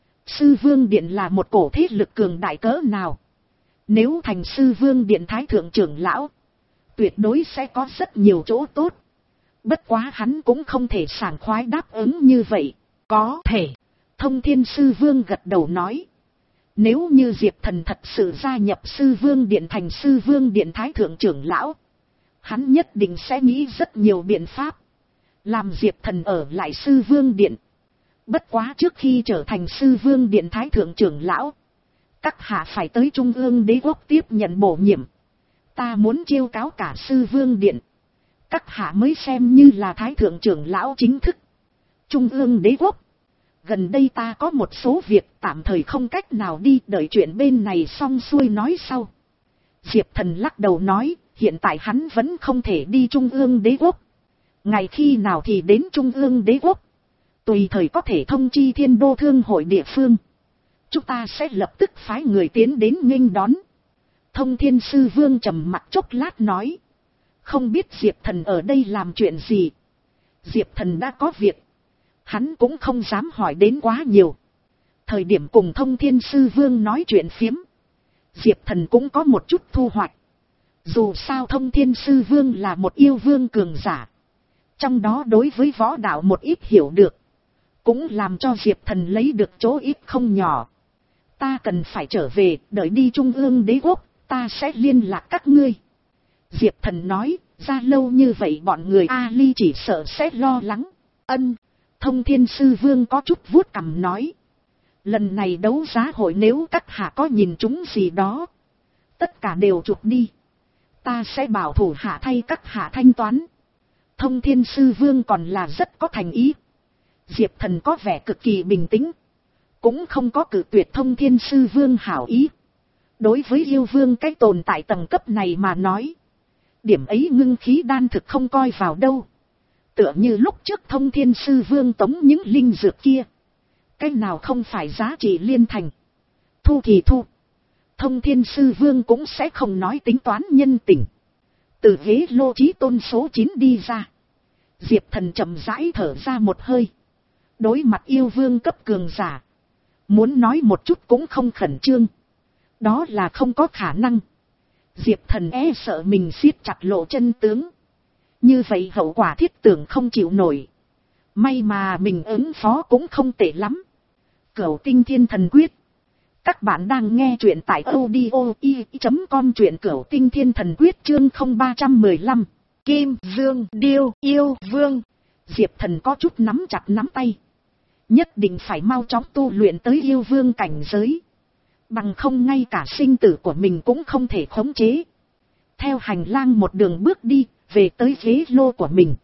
Sư Vương Điện là một cổ thế lực cường đại cỡ nào. Nếu thành Sư Vương Điện Thái Thượng trưởng lão. Tuyệt đối sẽ có rất nhiều chỗ tốt. Bất quá hắn cũng không thể sảng khoái đáp ứng như vậy. Có thể. Thông Thiên Sư Vương gật đầu nói. Nếu như Diệp Thần thật sự gia nhập Sư Vương Điện thành Sư Vương Điện Thái Thượng trưởng lão. Hắn nhất định sẽ nghĩ rất nhiều biện pháp. Làm Diệp Thần ở lại Sư Vương Điện. Bất quá trước khi trở thành Sư Vương Điện Thái Thượng trưởng lão. Các hạ phải tới Trung ương Đế quốc tiếp nhận bổ nhiệm. Ta muốn chiêu cáo cả Sư Vương Điện. Các hạ mới xem như là Thái Thượng trưởng lão chính thức. Trung ương Đế quốc. Gần đây ta có một số việc tạm thời không cách nào đi, đợi chuyện bên này xong xuôi nói sau. Diệp Thần lắc đầu nói, hiện tại hắn vẫn không thể đi Trung ương Đế quốc. Ngày khi nào thì đến Trung ương Đế quốc. Tùy thời có thể thông chi Thiên Đô Thương hội địa phương. Chúng ta sẽ lập tức phái người tiến đến nghênh đón. Thông Thiên Sư Vương trầm mặt chốc lát nói. Không biết Diệp Thần ở đây làm chuyện gì. Diệp Thần đã có việc. Hắn cũng không dám hỏi đến quá nhiều. Thời điểm cùng Thông Thiên Sư Vương nói chuyện phiếm. Diệp Thần cũng có một chút thu hoạch. Dù sao Thông Thiên Sư Vương là một yêu vương cường giả. Trong đó đối với võ đạo một ít hiểu được. Cũng làm cho Diệp Thần lấy được chỗ ít không nhỏ. Ta cần phải trở về, đợi đi Trung ương Đế quốc, ta sẽ liên lạc các ngươi. Diệp Thần nói, ra lâu như vậy bọn người Ali chỉ sợ sẽ lo lắng. Ân, Thông Thiên Sư Vương có chút vuốt cằm nói. Lần này đấu giá hội nếu các hạ có nhìn chúng gì đó. Tất cả đều chụp đi. Ta sẽ bảo thủ hạ thay các hạ thanh toán. Thông Thiên Sư Vương còn là rất có thành ý. Diệp Thần có vẻ cực kỳ bình tĩnh. Cũng không có cự tuyệt Thông Thiên Sư Vương hảo ý. Đối với yêu vương cái tồn tại tầng cấp này mà nói. Điểm ấy ngưng khí đan thực không coi vào đâu. Tựa như lúc trước Thông Thiên Sư Vương tống những linh dược kia. Cái nào không phải giá trị liên thành. Thu thì thu. Thông Thiên Sư Vương cũng sẽ không nói tính toán nhân tình. Từ ghế lô trí tôn số chín đi ra. Diệp Thần chậm rãi thở ra một hơi. Đối mặt yêu vương cấp cường giả. Muốn nói một chút cũng không khẩn trương. Đó là không có khả năng. Diệp Thần e sợ mình siết chặt lộ chân tướng. Như vậy hậu quả thiết tưởng không chịu nổi. May mà mình ứng phó cũng không tệ lắm. Cửu Tinh Thiên Thần Quyết. Các bạn đang nghe truyện tại audio i chấm com, truyện Cửu Tinh Thiên Thần Quyết chương không ba một lăm. Kim Dương Điêu Yêu Vương. Diệp Thần có chút nắm chặt nắm tay. Nhất định phải mau chóng tu luyện tới yêu vương cảnh giới. Bằng không ngay cả sinh tử của mình cũng không thể khống chế. Theo hành lang một đường bước đi, về tới ghế lô của mình.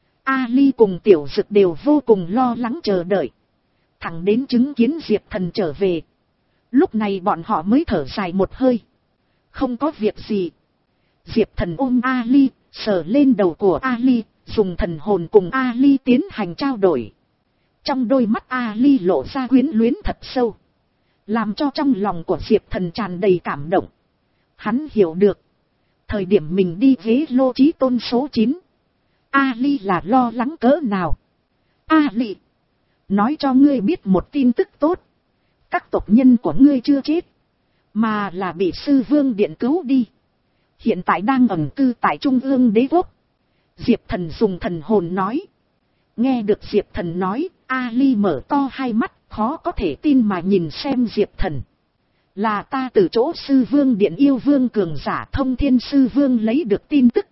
Ali cùng Tiểu Dực đều vô cùng lo lắng chờ đợi. Thẳng đến chứng kiến Diệp Thần trở về. Lúc này bọn họ mới thở dài một hơi. Không có việc gì. Diệp Thần ôm Ali, sờ lên đầu của Ali, dùng thần hồn cùng Ali tiến hành trao đổi. Trong đôi mắt Ali lộ ra quyến luyến thật sâu. Làm cho trong lòng của Diệp Thần tràn đầy cảm động. Hắn hiểu được. Thời điểm mình đi ghế lô trí tôn số chín. Ali là lo lắng cỡ nào. Ali. Nói cho ngươi biết một tin tức tốt. Các tộc nhân của ngươi chưa chết. Mà là bị Sư Vương Điện cứu đi. Hiện tại đang ẩn cư tại Trung ương Đế quốc. Diệp Thần dùng thần hồn nói. Nghe được Diệp Thần nói, Ali mở to hai mắt, khó có thể tin mà nhìn xem Diệp Thần. Là ta từ chỗ Sư Vương Điện yêu vương cường giả Thông Thiên Sư Vương lấy được tin tức.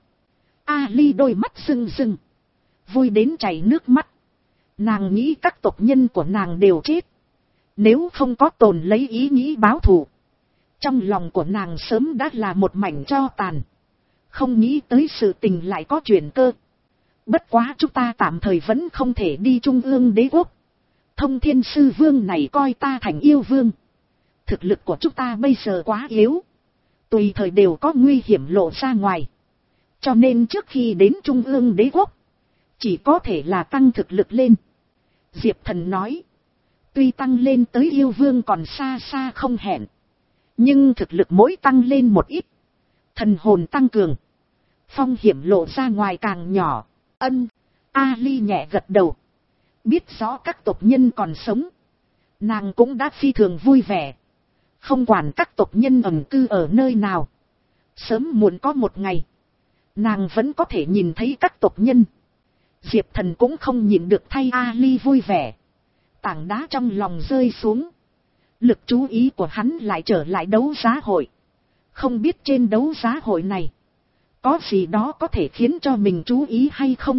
Ali đôi mắt rưng rưng. Vui đến chảy nước mắt. Nàng nghĩ các tộc nhân của nàng đều chết. Nếu không có tồn lấy ý nghĩ báo thù. Trong lòng của nàng sớm đã là một mảnh tro tàn. Không nghĩ tới sự tình lại có chuyển cơ. Bất quá chúng ta tạm thời vẫn không thể đi Trung ương Đế quốc. Thông Thiên Sư Vương này coi ta thành yêu vương. Thực lực của chúng ta bây giờ quá yếu. Tùy thời đều có nguy hiểm lộ ra ngoài. Cho nên trước khi đến Trung ương Đế quốc. Chỉ có thể là tăng thực lực lên. Diệp Thần nói. Tuy tăng lên tới yêu vương còn xa xa không hẹn. Nhưng thực lực mỗi tăng lên một ít. Thần hồn tăng cường. Phong hiểm lộ ra ngoài càng nhỏ. Ân. Ali nhẹ gật đầu. Biết rõ các tộc nhân còn sống. Nàng cũng đã phi thường vui vẻ. Không quản các tộc nhân ẩn cư ở nơi nào. Sớm muộn có một ngày. Nàng vẫn có thể nhìn thấy các tộc nhân. Diệp Thần cũng không nhịn được thay Ali vui vẻ. Tảng đá trong lòng rơi xuống. Lực chú ý của hắn lại trở lại đấu giá hội. Không biết trên đấu giá hội này. Có gì đó có thể khiến cho mình chú ý hay không.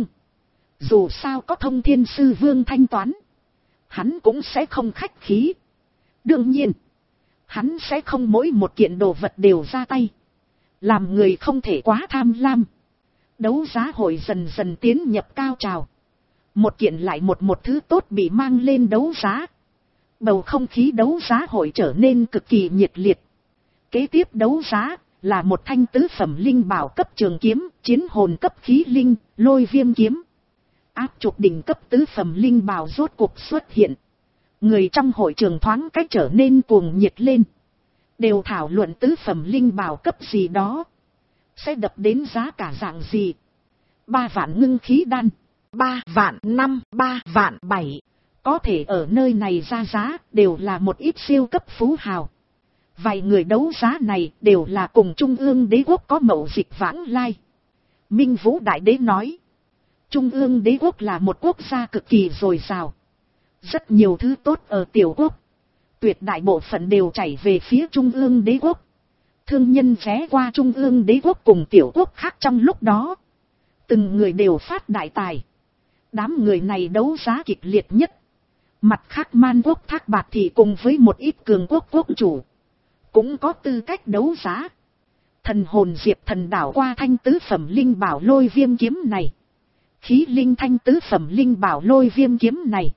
Dù sao có Thông Thiên Sư Vương thanh toán. Hắn cũng sẽ không khách khí. Đương nhiên. Hắn sẽ không mỗi một kiện đồ vật đều ra tay. Làm người không thể quá tham lam. Đấu giá hội dần dần tiến nhập cao trào. Một kiện lại một một thứ tốt bị mang lên đấu giá. Bầu không khí đấu giá hội trở nên cực kỳ nhiệt liệt. Kế tiếp đấu giá là một thanh tứ phẩm linh bảo cấp trường kiếm, chiến hồn cấp khí linh, lôi viêm kiếm. Áp trục đỉnh cấp tứ phẩm linh bảo rốt cuộc xuất hiện. Người trong hội trường thoáng cách trở nên cuồng nhiệt lên. Đều thảo luận tứ phẩm linh bảo cấp gì đó. Sẽ đập đến giá cả dạng gì. Ba vạn ngưng khí đan. Ba vạn năm, ba vạn bảy. Có thể ở nơi này ra giá đều là một ít siêu cấp phú hào. Vài người đấu giá này đều là cùng Trung ương đế quốc có mậu dịch vãng lai. Minh Vũ Đại Đế nói. Trung ương đế quốc là một quốc gia cực kỳ dồi dào. Rất nhiều thứ tốt ở tiểu quốc. Tuyệt đại bộ phận đều chảy về phía Trung ương đế quốc. Thương nhân ghé qua Trung ương đế quốc cùng tiểu quốc khác trong lúc đó. Từng người đều phát đại tài. Đám người này đấu giá kịch liệt nhất. Mặt khác Man quốc Thác Bạt thì cùng với một ít cường quốc quốc chủ. Cũng có tư cách đấu giá. Thần hồn Diệp Thần đảo qua thanh tứ phẩm linh bảo lôi viêm kiếm này. Khí linh thanh tứ phẩm linh bảo lôi viêm kiếm này.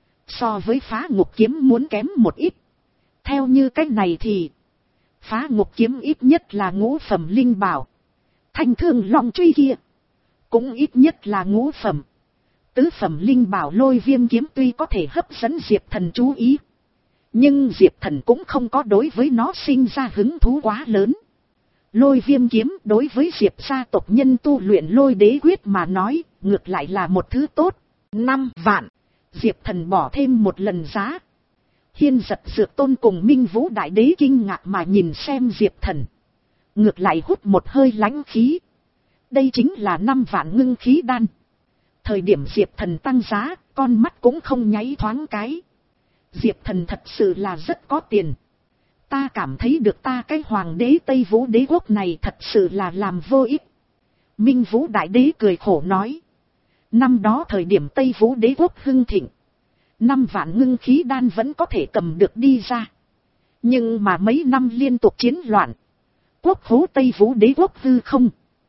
So với phá ngục kiếm muốn kém một ít. Theo như cách này thì. Phá ngục kiếm ít nhất là ngũ phẩm linh bảo. Thanh thương long truy kia. Cũng ít nhất là ngũ phẩm. Tứ phẩm linh bảo lôi viêm kiếm tuy có thể hấp dẫn Diệp Thần chú ý. Nhưng Diệp Thần cũng không có đối với nó sinh ra hứng thú quá lớn. Lôi viêm kiếm đối với Diệp gia tộc nhân tu luyện lôi đế quyết mà nói, ngược lại là một thứ tốt. Năm vạn. Diệp Thần bỏ thêm một lần giá. Hiên Giật Dược Tôn cùng Minh Vũ Đại Đế kinh ngạc mà nhìn xem Diệp Thần. Ngược lại hút một hơi lãnh khí. Đây chính là năm vạn ngưng khí đan. Thời điểm Diệp Thần tăng giá, con mắt cũng không nháy thoáng cái. Diệp Thần thật sự là rất có tiền. Ta cảm thấy được ta cái hoàng đế Tây Vũ đế quốc này thật sự là làm vô ích. Minh Vũ Đại Đế cười khổ nói. Năm đó thời điểm Tây Vũ đế quốc hưng thịnh. Năm vạn ngưng khí đan vẫn có thể cầm được đi ra. Nhưng mà mấy năm liên tục chiến loạn. Quốc khố Tây Vũ đế quốc hư không.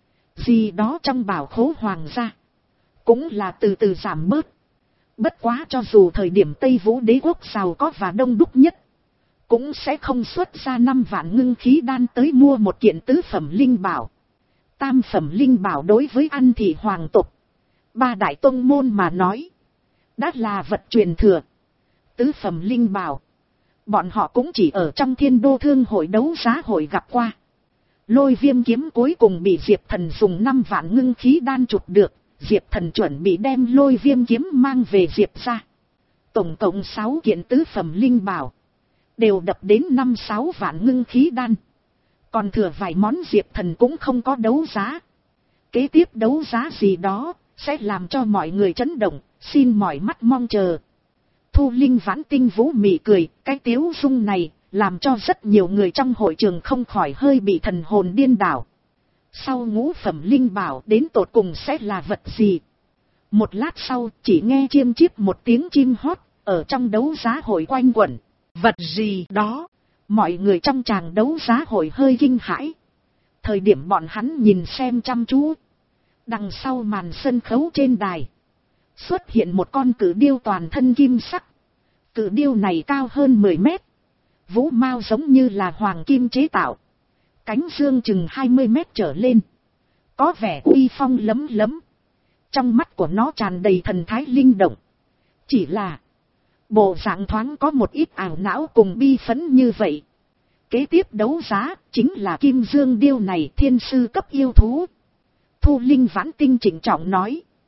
Gì đó trong bảo khố hoàng gia. Cũng là từ từ giảm bớt. Bất quá cho dù thời điểm Tây Vũ đế quốc giàu có và đông đúc nhất. Cũng sẽ không xuất ra năm vạn ngưng khí đan tới mua một kiện tứ phẩm linh bảo. Tam phẩm linh bảo đối với Ăn Thị hoàng tộc. Ba đại tông môn mà nói. Đã là vật truyền thừa. Tứ phẩm linh bảo. Bọn họ cũng chỉ ở trong Thiên Đô Thương hội đấu giá hội gặp qua. Lôi viêm kiếm cuối cùng bị Diệp Thần dùng năm vạn ngưng khí đan chụp được. Diệp Thần chuẩn bị đem lôi viêm kiếm mang về Diệp ra. Tổng cộng sáu kiện tứ phẩm linh bảo. Đều đập đến năm sáu vạn ngưng khí đan. Còn thừa vài món Diệp Thần cũng không có đấu giá. Kế tiếp đấu giá gì đó sẽ làm cho mọi người chấn động. Xin mỏi mắt mong chờ. Thu Linh Vãn Tinh Vũ mỉm cười. Cái tiếu dung này làm cho rất nhiều người trong hội trường không khỏi hơi bị thần hồn điên đảo. Sau ngũ phẩm linh bảo đến tột cùng sẽ là vật gì? Một lát sau chỉ nghe chiêm chiếp một tiếng chim hót ở trong đấu giá hội quanh quẩn. Vật gì đó? Mọi người trong tràng đấu giá hội hơi kinh hãi. Thời điểm bọn hắn nhìn xem chăm chú. Đằng sau màn sân khấu trên đài. Xuất hiện một con cử điêu toàn thân kim sắc. Cử điêu này cao hơn mười mét. Vũ mao giống như là hoàng kim chế tạo. Cánh dương chừng hai mươi mét trở lên. Có vẻ uy phong lấm lấm. Trong mắt của nó tràn đầy thần thái linh động. Chỉ là bộ dạng thoáng có một ít ảo não cùng bi phấn như vậy. Kế tiếp đấu giá chính là kim dương điêu này thiên sư cấp yêu thú. Thu Linh Vãn Tinh chỉnh trọng nói.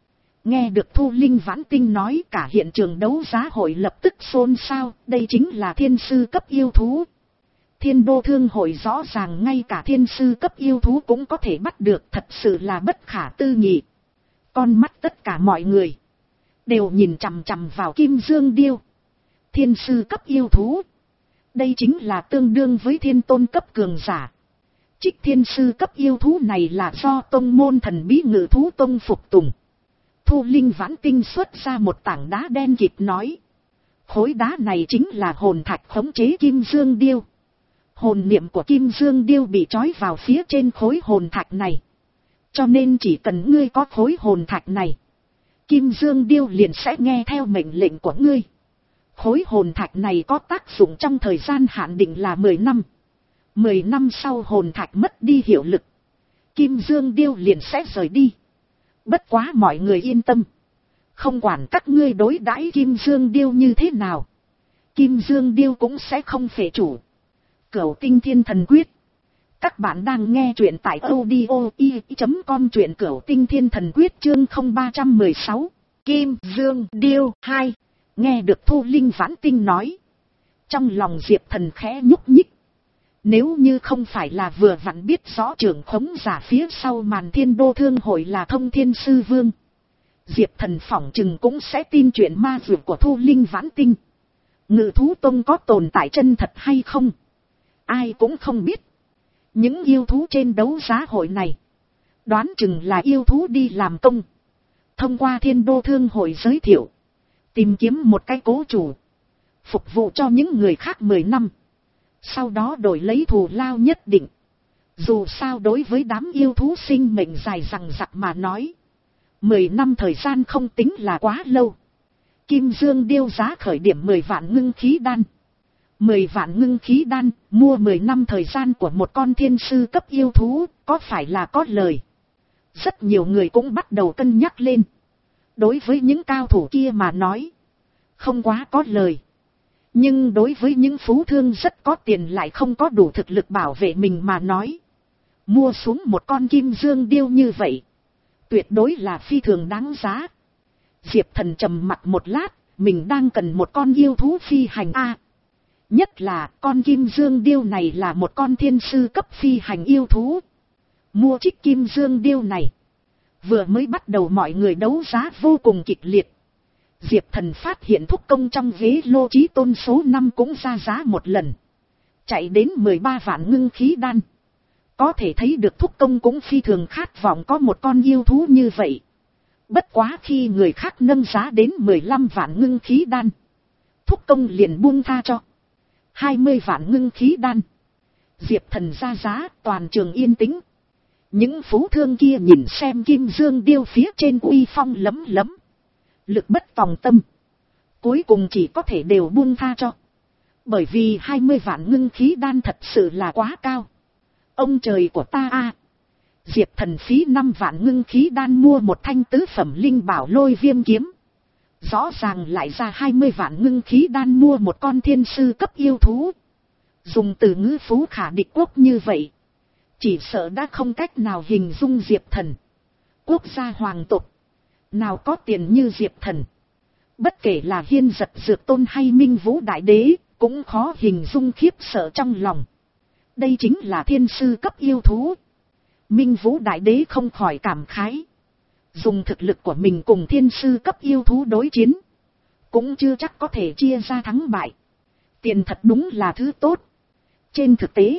Nghe được Thu Linh Vãn Tinh nói, cả hiện trường đấu giá hội lập tức xôn xao, đây chính là thiên sư cấp yêu thú. Thiên đô thương hội rõ ràng ngay cả thiên sư cấp yêu thú cũng có thể bắt được, thật sự là bất khả tư nghị. Con mắt tất cả mọi người đều nhìn chằm chằm vào Kim Dương Điêu. Thiên sư cấp yêu thú, đây chính là tương đương với thiên tôn cấp cường giả. Trích thiên sư cấp yêu thú này là do tông môn thần bí Ngự Thú Tông phục tùng. Thu Linh Vãn Tinh xuất ra một tảng đá đen kịt nói. Khối đá này chính là hồn thạch khống chế Kim Dương Điêu. Hồn niệm của Kim Dương Điêu bị trói vào phía trên khối hồn thạch này. Cho nên chỉ cần ngươi có khối hồn thạch này, Kim Dương Điêu liền sẽ nghe theo mệnh lệnh của ngươi. Khối hồn thạch này có tác dụng trong thời gian hạn định là mười năm. mười năm sau hồn thạch mất đi hiệu lực, Kim Dương Điêu liền sẽ rời đi. Bất quá mọi người yên tâm, không quản các ngươi đối đãi Kim Dương Điêu như thế nào, Kim Dương Điêu cũng sẽ không phệ chủ. Cửu Tinh Thiên Thần Quyết. Các bạn đang nghe truyện tại audio i chấm com, truyện Cửu Tinh Thiên Thần Quyết chương không ba trăm mười sáu. Kim Dương Điêu hai. Nghe được Thu Linh Vãn Tinh nói, trong lòng Diệp Thần khẽ nhúc nhích. Nếu như không phải là vừa vặn biết rõ trưởng khống giả phía sau màn Thiên Đô Thương hội là Thông Thiên Sư Vương, Diệp Thần phỏng chừng cũng sẽ tin chuyện ma dược của Thu Linh Vãn Tinh. Ngự Thú Tông có tồn tại chân thật hay không, ai cũng không biết. Những yêu thú trên đấu giá hội này, đoán chừng là yêu thú đi làm công, thông qua Thiên Đô Thương hội giới thiệu, tìm kiếm một cái cố chủ, phục vụ cho những người khác mười năm. Sau đó đổi lấy thù lao nhất định. Dù sao đối với đám yêu thú sinh mệnh dài dằng dặc mà nói, mười năm thời gian không tính là quá lâu. Kim Dương Điêu giá khởi điểm mười vạn ngưng khí đan. mười vạn ngưng khí đan, mua mười năm thời gian của một con thiên sư cấp yêu thú, có phải là có lời? Rất nhiều người cũng bắt đầu cân nhắc lên. Đối với những cao thủ kia mà nói, không quá có lời. Nhưng đối với những phú thương rất có tiền lại không có đủ thực lực bảo vệ mình mà nói, mua xuống một con Kim Dương Điêu như vậy, tuyệt đối là phi thường đáng giá. Diệp Thần trầm mặt một lát, mình đang cần một con yêu thú phi hành a. Nhất là con Kim Dương Điêu này là một con thiên sư cấp phi hành yêu thú. Mua trích Kim Dương Điêu này, vừa mới bắt đầu mọi người đấu giá vô cùng kịch liệt. Diệp Thần phát hiện thúc công trong ghế lô trí tôn số năm cũng ra giá một lần, chạy đến mười ba vạn ngưng khí đan. Có thể thấy được thúc công cũng phi thường khát vọng có một con yêu thú như vậy. Bất quá khi người khác nâng giá đến mười lăm vạn ngưng khí đan, thúc công liền buông tha cho hai mươi vạn ngưng khí đan. Diệp Thần ra giá, toàn trường yên tĩnh. Những phú thương kia nhìn xem Kim Dương Điêu phía trên uy phong lấm lấm, lực bất tòng tâm, cuối cùng chỉ có thể đều buông tha cho. Bởi vì hai mươi vạn ngưng khí đan thật sự là quá cao. Ông trời của ta a! Diệp Thần phí năm vạn ngưng khí đan mua một thanh tứ phẩm linh bảo Lôi Viêm kiếm, rõ ràng lại ra hai mươi vạn ngưng khí đan mua một con thiên sư cấp yêu thú. Dùng từ ngữ phú khả địch quốc như vậy, chỉ sợ đã không cách nào hình dung Diệp Thần. Quốc gia hoàng tộc nào có tiền như Diệp Thần. Bất kể là Hiên Giật Dược Tôn hay Minh Vũ Đại Đế, cũng khó hình dung khiếp sợ trong lòng. Đây chính là thiên sư cấp yêu thú. Minh Vũ Đại Đế không khỏi cảm khái. Dùng thực lực của mình cùng thiên sư cấp yêu thú đối chiến, cũng chưa chắc có thể chia ra thắng bại. Tiền thật đúng là thứ tốt. Trên thực tế,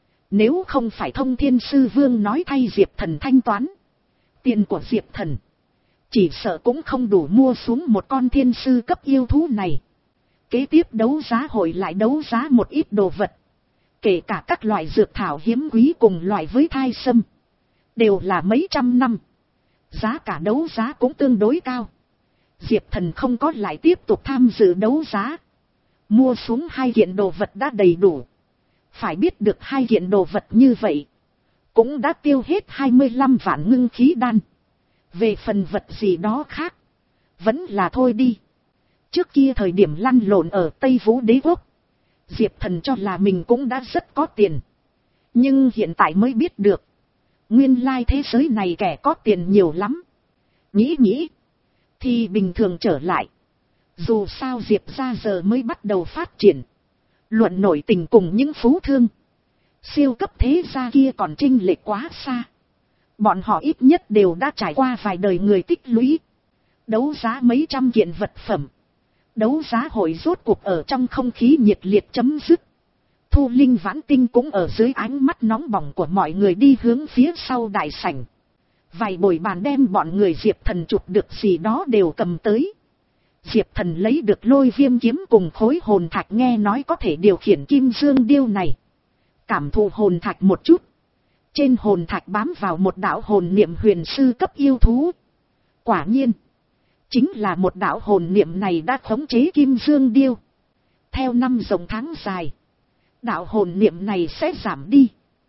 nếu không phải Thông Thiên Sư Vương nói thay Diệp Thần thanh toán, tiền của Diệp Thần chỉ sợ cũng không đủ mua xuống một con thiên sư cấp yêu thú này. Kế tiếp đấu giá hội lại đấu giá một ít đồ vật, kể cả các loại dược thảo hiếm quý cùng loại với thai sâm, đều là mấy trăm năm. Giá cả đấu giá cũng tương đối cao. Diệp Thần không có lại tiếp tục tham dự đấu giá. Mua xuống hai kiện đồ vật đã đầy đủ. Phải biết được hai kiện đồ vật như vậy, cũng đã tiêu hết hai mươi lăm vạn ngưng khí đan. Về phần vật gì đó khác, vẫn là thôi đi. Trước kia thời điểm lăn lộn ở Tây Vũ Đế Quốc, Diệp Thần cho là mình cũng đã rất có tiền. Nhưng hiện tại mới biết được, nguyên lai thế giới này kẻ có tiền nhiều lắm. Nghĩ nghĩ, thì bình thường trở lại. Dù sao Diệp ra giờ mới bắt đầu phát triển. Luận nổi tình cùng những phú thương. Siêu cấp thế gia kia còn chênh lệch quá xa. Bọn họ ít nhất đều đã trải qua vài đời người tích lũy. Đấu giá mấy trăm kiện vật phẩm. Đấu giá hội rốt cuộc ở trong không khí nhiệt liệt chấm dứt. Thu Linh Vãn Tinh cũng ở dưới ánh mắt nóng bỏng của mọi người đi hướng phía sau đại sảnh. Vài bồi bàn đem bọn người Diệp Thần chụp được gì đó đều cầm tới. Diệp Thần lấy được Lôi Viêm kiếm cùng khối hồn thạch, nghe nói có thể điều khiển kim dương điêu này. Cảm thụ hồn thạch một chút. Trên hồn thạch bám vào một đạo hồn niệm huyền sư cấp yêu thú. Quả nhiên. Chính là một đạo hồn niệm này đã khống chế kim dương điêu. Theo năm dòng tháng dài. Đạo hồn niệm này sẽ giảm đi.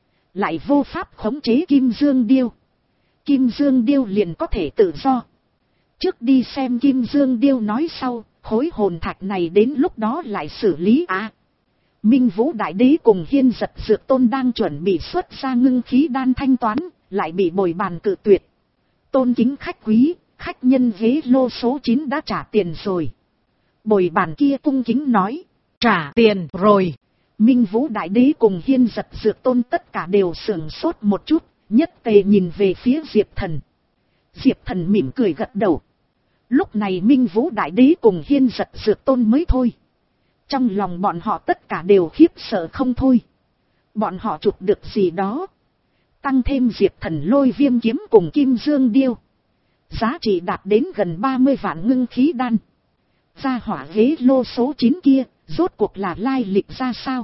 Lại vô pháp khống chế kim dương điêu. Kim dương điêu liền có thể tự do. Trước đi xem kim dương điêu nói sau, khối hồn thạch này đến lúc đó lại xử lý à. Minh Vũ Đại Đế cùng Hiên Giật Dược Tôn đang chuẩn bị xuất ra ngưng khí đan thanh toán, lại bị bồi bàn cự tuyệt. Tôn kính khách quý, khách nhân ghế lô số chín đã trả tiền rồi. Bồi bàn kia cung kính nói, trả tiền rồi. Minh Vũ Đại Đế cùng Hiên Giật Dược Tôn tất cả đều sửng sốt một chút, nhất tề nhìn về phía Diệp Thần. Diệp Thần mỉm cười gật đầu. Lúc này Minh Vũ Đại Đế cùng Hiên Giật Dược Tôn mới thôi. Trong lòng bọn họ tất cả đều khiếp sợ không thôi. Bọn họ chụp được gì đó. Tăng thêm Diệp Thần Lôi Viêm kiếm cùng kim dương điêu. Giá trị đạt đến gần ba mươi vạn ngưng khí đan. Gia hỏa ghế lô số chín kia, rốt cuộc là lai lịch ra sao?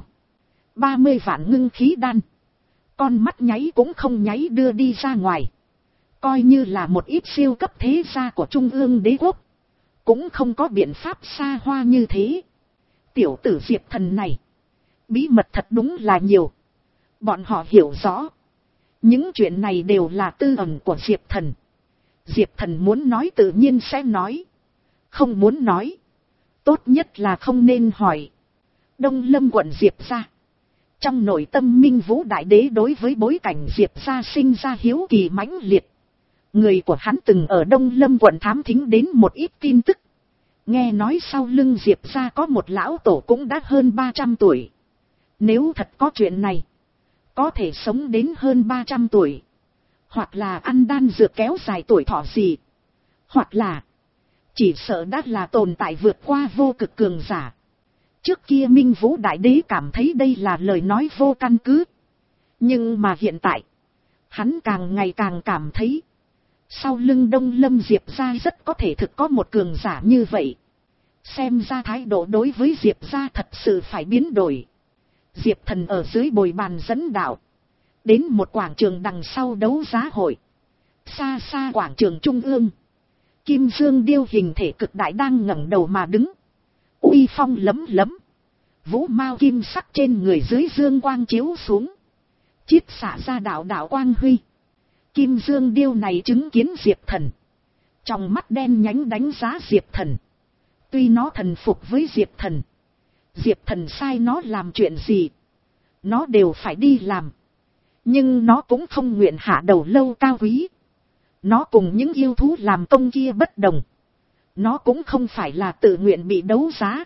ba mươi vạn ngưng khí đan. Con mắt nháy cũng không nháy đưa đi ra ngoài. Coi như là một ít siêu cấp thế gia của Trung ương đế quốc. Cũng không có biện pháp xa hoa như thế. Tiểu tử Diệp Thần này. Bí mật thật đúng là nhiều. Bọn họ hiểu rõ. Những chuyện này đều là tư ẩn của Diệp Thần. Diệp Thần muốn nói tự nhiên sẽ nói. Không muốn nói. Tốt nhất là không nên hỏi. Đông Lâm quận Diệp gia. Trong nội tâm Minh Vũ Đại Đế đối với bối cảnh Diệp gia sinh ra hiếu kỳ mãnh liệt. Người của hắn từng ở Đông Lâm quận thám thính đến một ít tin tức. Nghe nói sau lưng Diệp gia có một lão tổ cũng đã hơn ba trăm tuổi. Nếu thật có chuyện này, có thể sống đến hơn ba trăm tuổi. Hoặc là ăn đan dược kéo dài tuổi thọ gì. Hoặc là chỉ sợ đã là tồn tại vượt qua vô cực cường giả. Trước kia Minh Vũ Đại Đế cảm thấy đây là lời nói vô căn cứ. Nhưng mà hiện tại, hắn càng ngày càng cảm thấy, sau lưng Đông Lâm Diệp gia rất có thể thực có một cường giả như vậy. Xem ra thái độ đối với Diệp gia thật sự phải biến đổi. Diệp Thần ở dưới bồi bàn dẫn đạo. Đến một quảng trường đằng sau đấu giá hội. Xa xa quảng trường trung ương. Kim Dương điêu hình thể cực đại đang ngẩng đầu mà đứng. Uy phong lấm lấm. Vũ mao kim sắc trên người dưới dương quang chiếu xuống. Chiết xạ ra đạo đạo quang huy. Kim Dương điêu này chứng kiến Diệp Thần. Trong mắt đen nhánh đánh giá Diệp Thần. Tuy nó thần phục với Diệp Thần. Diệp Thần sai nó làm chuyện gì. Nó đều phải đi làm. Nhưng nó cũng không nguyện hạ đầu lâu cao quý. Nó cùng những yêu thú làm công kia bất đồng. Nó cũng không phải là tự nguyện bị đấu giá.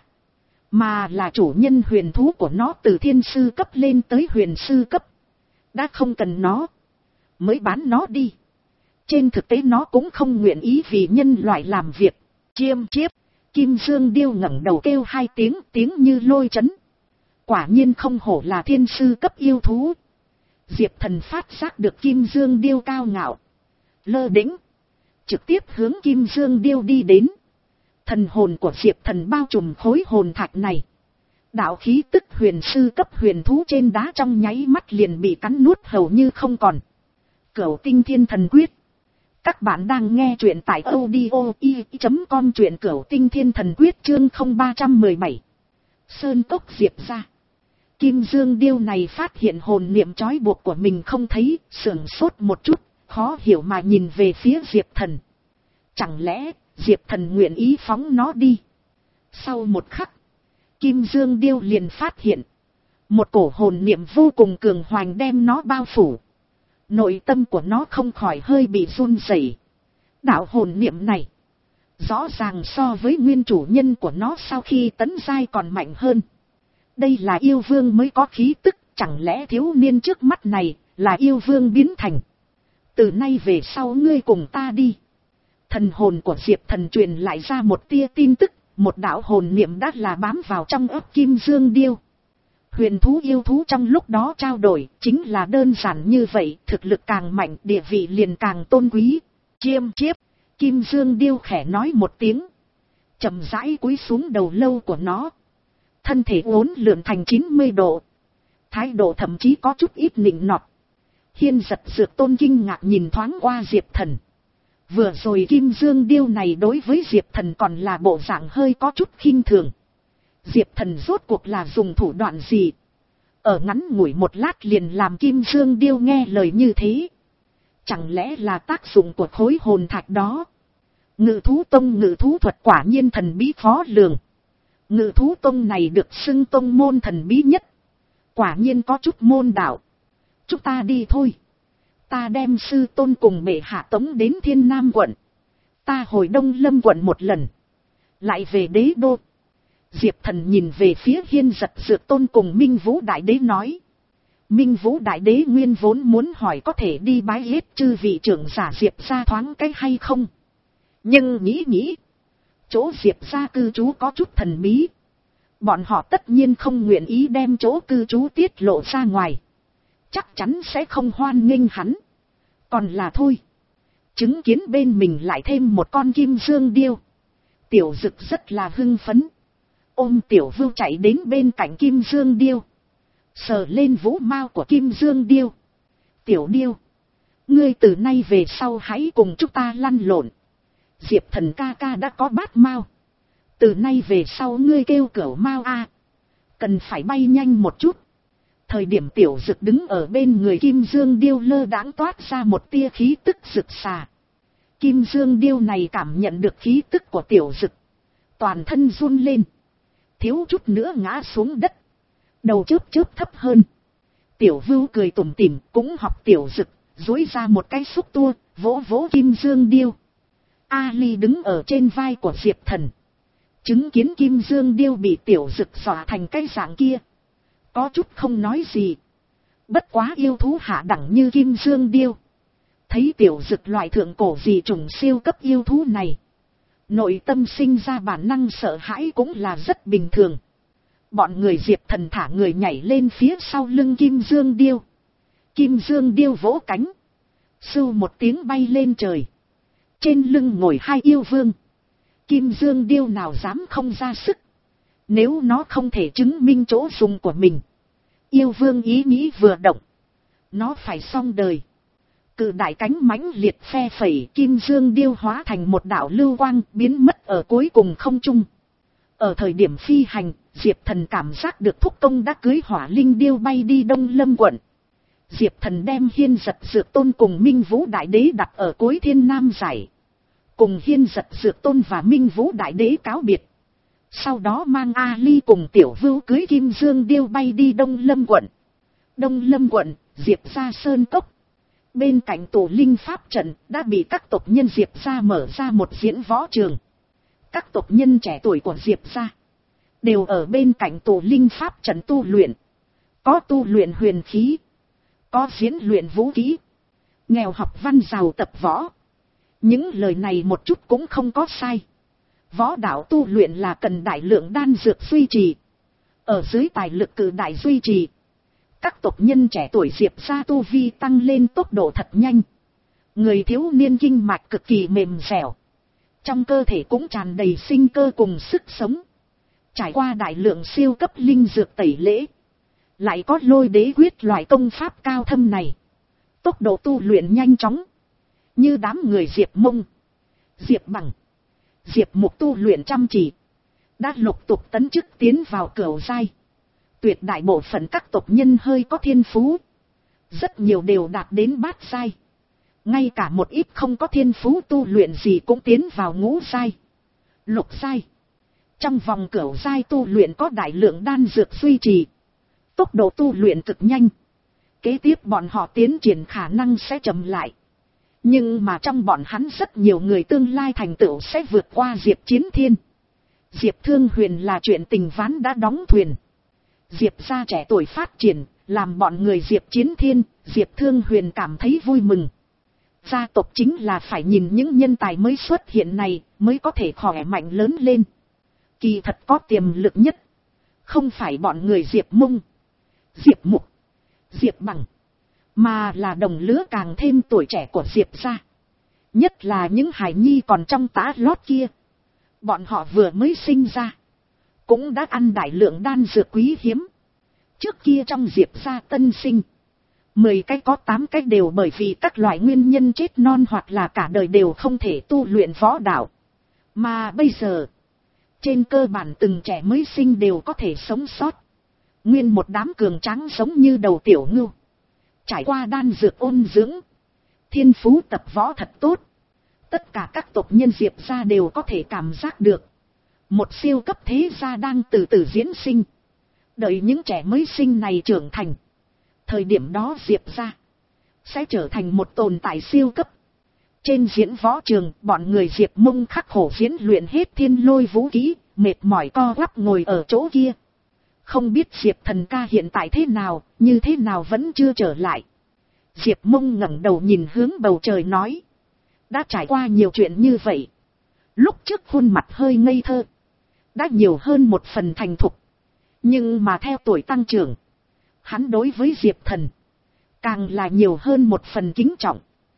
Mà là chủ nhân huyền thú của nó từ thiên sư cấp lên tới huyền sư cấp. Đã không cần nó. Mới bán nó đi. Trên thực tế nó cũng không nguyện ý vì nhân loại làm việc. Chiêm chiếp. Kim Dương điêu ngẩng đầu kêu hai tiếng, tiếng như lôi chấn. Quả nhiên không hổ là thiên sư cấp yêu thú. Diệp Thần phát giác được Kim Dương điêu cao ngạo. Lơ đĩnh. Trực tiếp hướng Kim Dương điêu đi đến. Thần hồn của Diệp Thần bao trùm khối hồn thạch này. Đạo khí tức huyền sư cấp huyền thú trên đá trong nháy mắt liền bị cắn nuốt hầu như không còn. Cửu Tinh Thiên Thần Quyết. Các bạn đang nghe truyện tại audio i chấm com, truyện Cửu Tinh Thiên Thần Quyết chương không ba một bảy. Sơn cốc Diệp gia. Kim Dương điêu này phát hiện hồn niệm trói buộc của mình không thấy, sửng sốt một chút, khó hiểu mà nhìn về phía Diệp Thần. Chẳng lẽ Diệp Thần nguyện ý phóng nó đi? Sau một khắc, Kim Dương điêu liền phát hiện một cổ hồn niệm vô cùng cường hoành đem nó bao phủ. Nội tâm của nó không khỏi hơi bị run rẩy. Đạo hồn niệm này Rõ ràng so với nguyên chủ nhân của nó sau khi tấn giai còn mạnh hơn. Đây là yêu vương mới có khí tức, chẳng lẽ thiếu niên trước mắt này là yêu vương biến thành. Từ nay về sau ngươi cùng ta đi. Thần hồn của Diệp Thần truyền lại ra một tia tin tức, một đạo hồn niệm đã là bám vào trong ấp Kim Dương Điêu. Huyền thú yêu thú trong lúc đó trao đổi, chính là đơn giản như vậy, thực lực càng mạnh, địa vị liền càng tôn quý. Chiêm chiếp, Kim Dương Điêu khẽ nói một tiếng, chậm rãi cúi xuống đầu lâu của nó. Thân thể uốn lượn thành chín mươi độ, thái độ thậm chí có chút ít nịnh nọt. Hiên Giật Dược Tôn kinh ngạc nhìn thoáng qua Diệp Thần. Vừa rồi Kim Dương Điêu này đối với Diệp Thần còn là bộ dạng hơi có chút khinh thường. Diệp Thần rốt cuộc là dùng thủ đoạn gì? Ở ngắn ngủi một lát liền làm Kim Dương Điêu nghe lời như thế. Chẳng lẽ là tác dụng của khối hồn thạch đó? Ngự thú tông ngự thú thuật quả nhiên thần bí khó lường. Ngự thú tông này được xưng tông môn thần bí nhất. Quả nhiên có chút môn đạo. Chúng ta đi thôi. Ta đem sư tôn cùng bệ hạ tống đến Thiên Nam quận. Ta hồi Đông Lâm quận một lần. Lại về đế đô. Diệp Thần nhìn về phía Hiên Giật Dược Tôn cùng Minh Vũ Đại Đế nói. Minh Vũ Đại Đế nguyên vốn muốn hỏi có thể đi bái hết chư vị trưởng giả Diệp ra thoáng cái hay không. Nhưng nghĩ nghĩ. Chỗ Diệp ra cư trú có chút thần bí. Bọn họ tất nhiên không nguyện ý đem chỗ cư trú tiết lộ ra ngoài. Chắc chắn sẽ không hoan nghênh hắn. Còn là thôi. Chứng kiến bên mình lại thêm một con Kim Dương Điêu. Tiểu Dực rất là hưng phấn. Ôm Tiểu Vưu chạy đến bên cạnh Kim Dương Điêu. Sờ lên vũ mao của Kim Dương Điêu. Tiểu Điêu. Ngươi từ nay về sau hãy cùng chúng ta lăn lộn. Diệp Thần ca ca đã có bát mao. Từ nay về sau ngươi kêu cửu mao a. Cần phải bay nhanh một chút. Thời điểm Tiểu Dực đứng ở bên người Kim Dương Điêu lơ đãng toát ra một tia khí tức rực xà. Kim Dương Điêu này cảm nhận được khí tức của Tiểu Dực. Toàn thân run lên. Thiếu chút nữa ngã xuống đất. Đầu chớp chớp thấp hơn. Tiểu Vưu cười tủm tỉm cũng học Tiểu Dực. Duỗi ra một cái xúc tua, vỗ vỗ Kim Dương Điêu. Ali đứng ở trên vai của Diệp Thần. Chứng kiến Kim Dương Điêu bị Tiểu Dực dọa thành cái dạng kia. Có chút không nói gì. Bất quá yêu thú hạ đẳng như Kim Dương Điêu. Thấy Tiểu Dực loại thượng cổ dị trùng siêu cấp yêu thú này. Nội tâm sinh ra bản năng sợ hãi cũng là rất bình thường. Bọn người Diệp Thần thả người nhảy lên phía sau lưng Kim Dương Điêu. Kim Dương Điêu vỗ cánh. Sưu một tiếng bay lên trời. Trên lưng ngồi hai yêu vương. Kim Dương Điêu nào dám không ra sức. Nếu nó không thể chứng minh chỗ dùng của mình. Yêu vương ý nghĩ vừa động. Nó phải xong đời. Cự đại cánh mãnh liệt phe phẩy, Kim Dương Điêu hóa thành một đạo lưu quang biến mất ở cuối cùng không trung. Ở thời điểm phi hành, Diệp Thần cảm giác được thúc công đã cưới Hỏa Linh Điêu bay đi Đông Lâm quận. Diệp Thần đem Hiên Giật Dược Tôn cùng Minh Vũ Đại Đế đặt ở cuối Thiên Nam giải. Cùng Hiên Giật Dược Tôn và Minh Vũ Đại Đế cáo biệt. Sau đó mang Ali cùng Tiểu Vưu cưới Kim Dương Điêu bay đi Đông Lâm quận. Đông Lâm quận, Diệp gia sơn cốc. Bên cạnh tổ linh pháp trận đã bị các tộc nhân Diệp gia mở ra một diễn võ trường. Các tộc nhân trẻ tuổi của Diệp gia đều ở bên cạnh tổ linh pháp trận tu luyện. Có tu luyện huyền khí, có diễn luyện vũ khí, nghèo học văn giàu tập võ. Những lời này một chút cũng không có sai. Võ đạo tu luyện là cần đại lượng đan dược duy trì. Ở dưới tài lực cử đại duy trì, các tộc nhân trẻ tuổi Diệp gia tu vi tăng lên tốc độ thật nhanh. Người thiếu niên kinh mạch cực kỳ mềm dẻo. Trong cơ thể cũng tràn đầy sinh cơ cùng sức sống. Trải qua đại lượng siêu cấp linh dược tẩy lễ. Lại có lôi đế quyết loại công pháp cao thâm này. Tốc độ tu luyện nhanh chóng. Như đám người Diệp Mông, Diệp Bằng, Diệp Mục tu luyện chăm chỉ. Đã lục tục tấn chức tiến vào cửu giai. Tuyệt đại bộ phận các tộc nhân hơi có thiên phú. Rất nhiều đều đạt đến bát giai. Ngay cả một ít không có thiên phú tu luyện gì cũng tiến vào ngũ giai, lục giai. Trong vòng cửu giai tu luyện có đại lượng đan dược duy trì. Tốc độ tu luyện cực nhanh. Kế tiếp bọn họ tiến triển khả năng sẽ chậm lại. Nhưng mà trong bọn hắn rất nhiều người tương lai thành tựu sẽ vượt qua Diệp Chiến Thiên. Diệp Thương Huyền là chuyện tình ván đã đóng thuyền. Diệp gia trẻ tuổi phát triển, làm bọn người Diệp Chiến Thiên, Diệp Thương Huyền cảm thấy vui mừng. Gia tộc chính là phải nhìn những nhân tài mới xuất hiện này mới có thể khỏe mạnh lớn lên. Kỳ thật có tiềm lực nhất. Không phải bọn người Diệp Mông, Diệp Mục, Diệp Bằng, mà là đồng lứa càng thêm tuổi trẻ của Diệp gia. Nhất là những hài nhi còn trong tã lót kia. Bọn họ vừa mới sinh ra, cũng đã ăn đại lượng đan dược quý hiếm. Trước kia trong Diệp gia tân sinh, mười cái có tám cái đều bởi vì các loại nguyên nhân chết non hoặc là cả đời đều không thể tu luyện võ đạo. Mà bây giờ, trên cơ bản từng trẻ mới sinh đều có thể sống sót. Nguyên một đám cường tráng giống như đầu tiểu ngưu. Trải qua đan dược ôn dưỡng, thiên phú tập võ thật tốt. Tất cả các tộc nhân Diệp gia đều có thể cảm giác được. Một siêu cấp thế gia đang từ từ diễn sinh. Đợi những trẻ mới sinh này trưởng thành. Thời điểm đó Diệp gia sẽ trở thành một tồn tại siêu cấp. Trên diễn võ trường, bọn người Diệp Mông khắc khổ diễn luyện hết thiên lôi vũ kỹ, mệt mỏi co quắp ngồi ở chỗ kia. Không biết Diệp Thần ca hiện tại thế nào, như thế nào vẫn chưa trở lại. Diệp Mông ngẩng đầu nhìn hướng bầu trời nói. Đã trải qua nhiều chuyện như vậy. Lúc trước khuôn mặt hơi ngây thơ, đã nhiều hơn một phần thành thục. Nhưng mà theo tuổi tăng trưởng, hắn đối với Diệp Thần càng là nhiều hơn một phần kính trọng.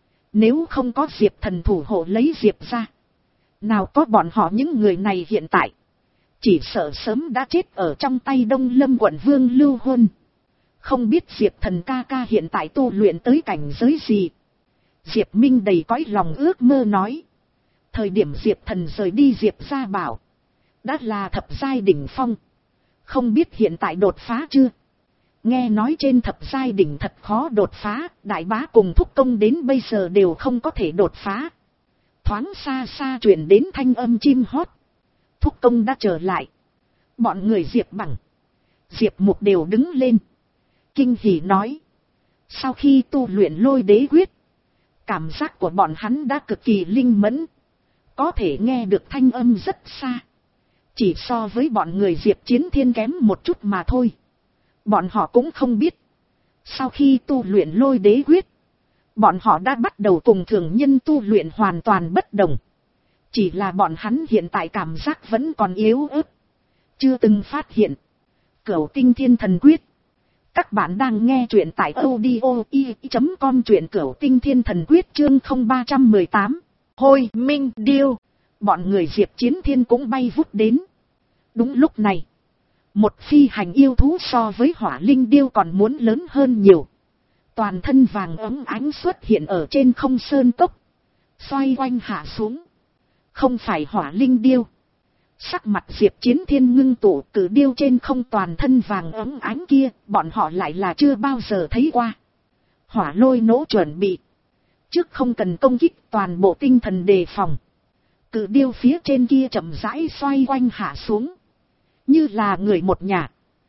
Nếu không có Diệp Thần thủ hộ lấy Diệp ra, nào có bọn họ những người này hiện tại. Chỉ sợ sớm đã chết ở trong tay Đông Lâm quận Vương Lưu Huân. Không biết Diệp Thần ca ca hiện tại tu luyện tới cảnh giới gì. Diệp Minh đầy cõi lòng ước mơ nói. Thời điểm Diệp Thần rời đi Diệp gia bảo, đã là thập giai đỉnh phong. Không biết hiện tại đột phá chưa? Nghe nói trên thập giai đỉnh thật khó đột phá, đại bá cùng thúc công đến bây giờ đều không có thể đột phá. Thoáng xa xa truyền đến thanh âm chim hót. Thúc công đã trở lại. Bọn người Diệp Bằng, Diệp Mục đều đứng lên. Kinh hỉ nói. Sau khi tu luyện lôi đế quyết, cảm giác của bọn hắn đã cực kỳ linh mẫn. Có thể nghe được thanh âm rất xa. Chỉ so với bọn người Diệp Chiến Thiên kém một chút mà thôi. Bọn họ cũng không biết. Sau khi tu luyện lôi đế quyết, bọn họ đã bắt đầu cùng thường nhân tu luyện hoàn toàn bất đồng. Chỉ là bọn hắn hiện tại cảm giác vẫn còn yếu ớt. Chưa từng phát hiện. Cửu Tinh Thiên Thần Quyết. Các bạn đang nghe truyện tại audio i chấm com, truyện Cửu Tinh Thiên Thần Quyết chương không ba một tám. Hôi Minh Điêu. Bọn người Diệp Chiến Thiên cũng bay vút đến. Đúng lúc này, một phi hành yêu thú so với Hỏa Linh Điêu còn muốn lớn hơn nhiều. Toàn thân vàng óng ánh xuất hiện ở trên không sơn cốc. Xoay quanh hạ xuống. Không phải Hỏa Linh Điêu. Sắc mặt Diệp Chiến Thiên ngưng tụ, cử điêu trên không toàn thân vàng óng ánh kia, bọn họ lại là chưa bao giờ thấy qua. Hỏa lôi nỗ chuẩn bị. Trước không cần công kích, toàn bộ tinh thần đề phòng. Cử điêu phía trên kia chậm rãi xoay quanh hạ xuống. Như là người một nhà.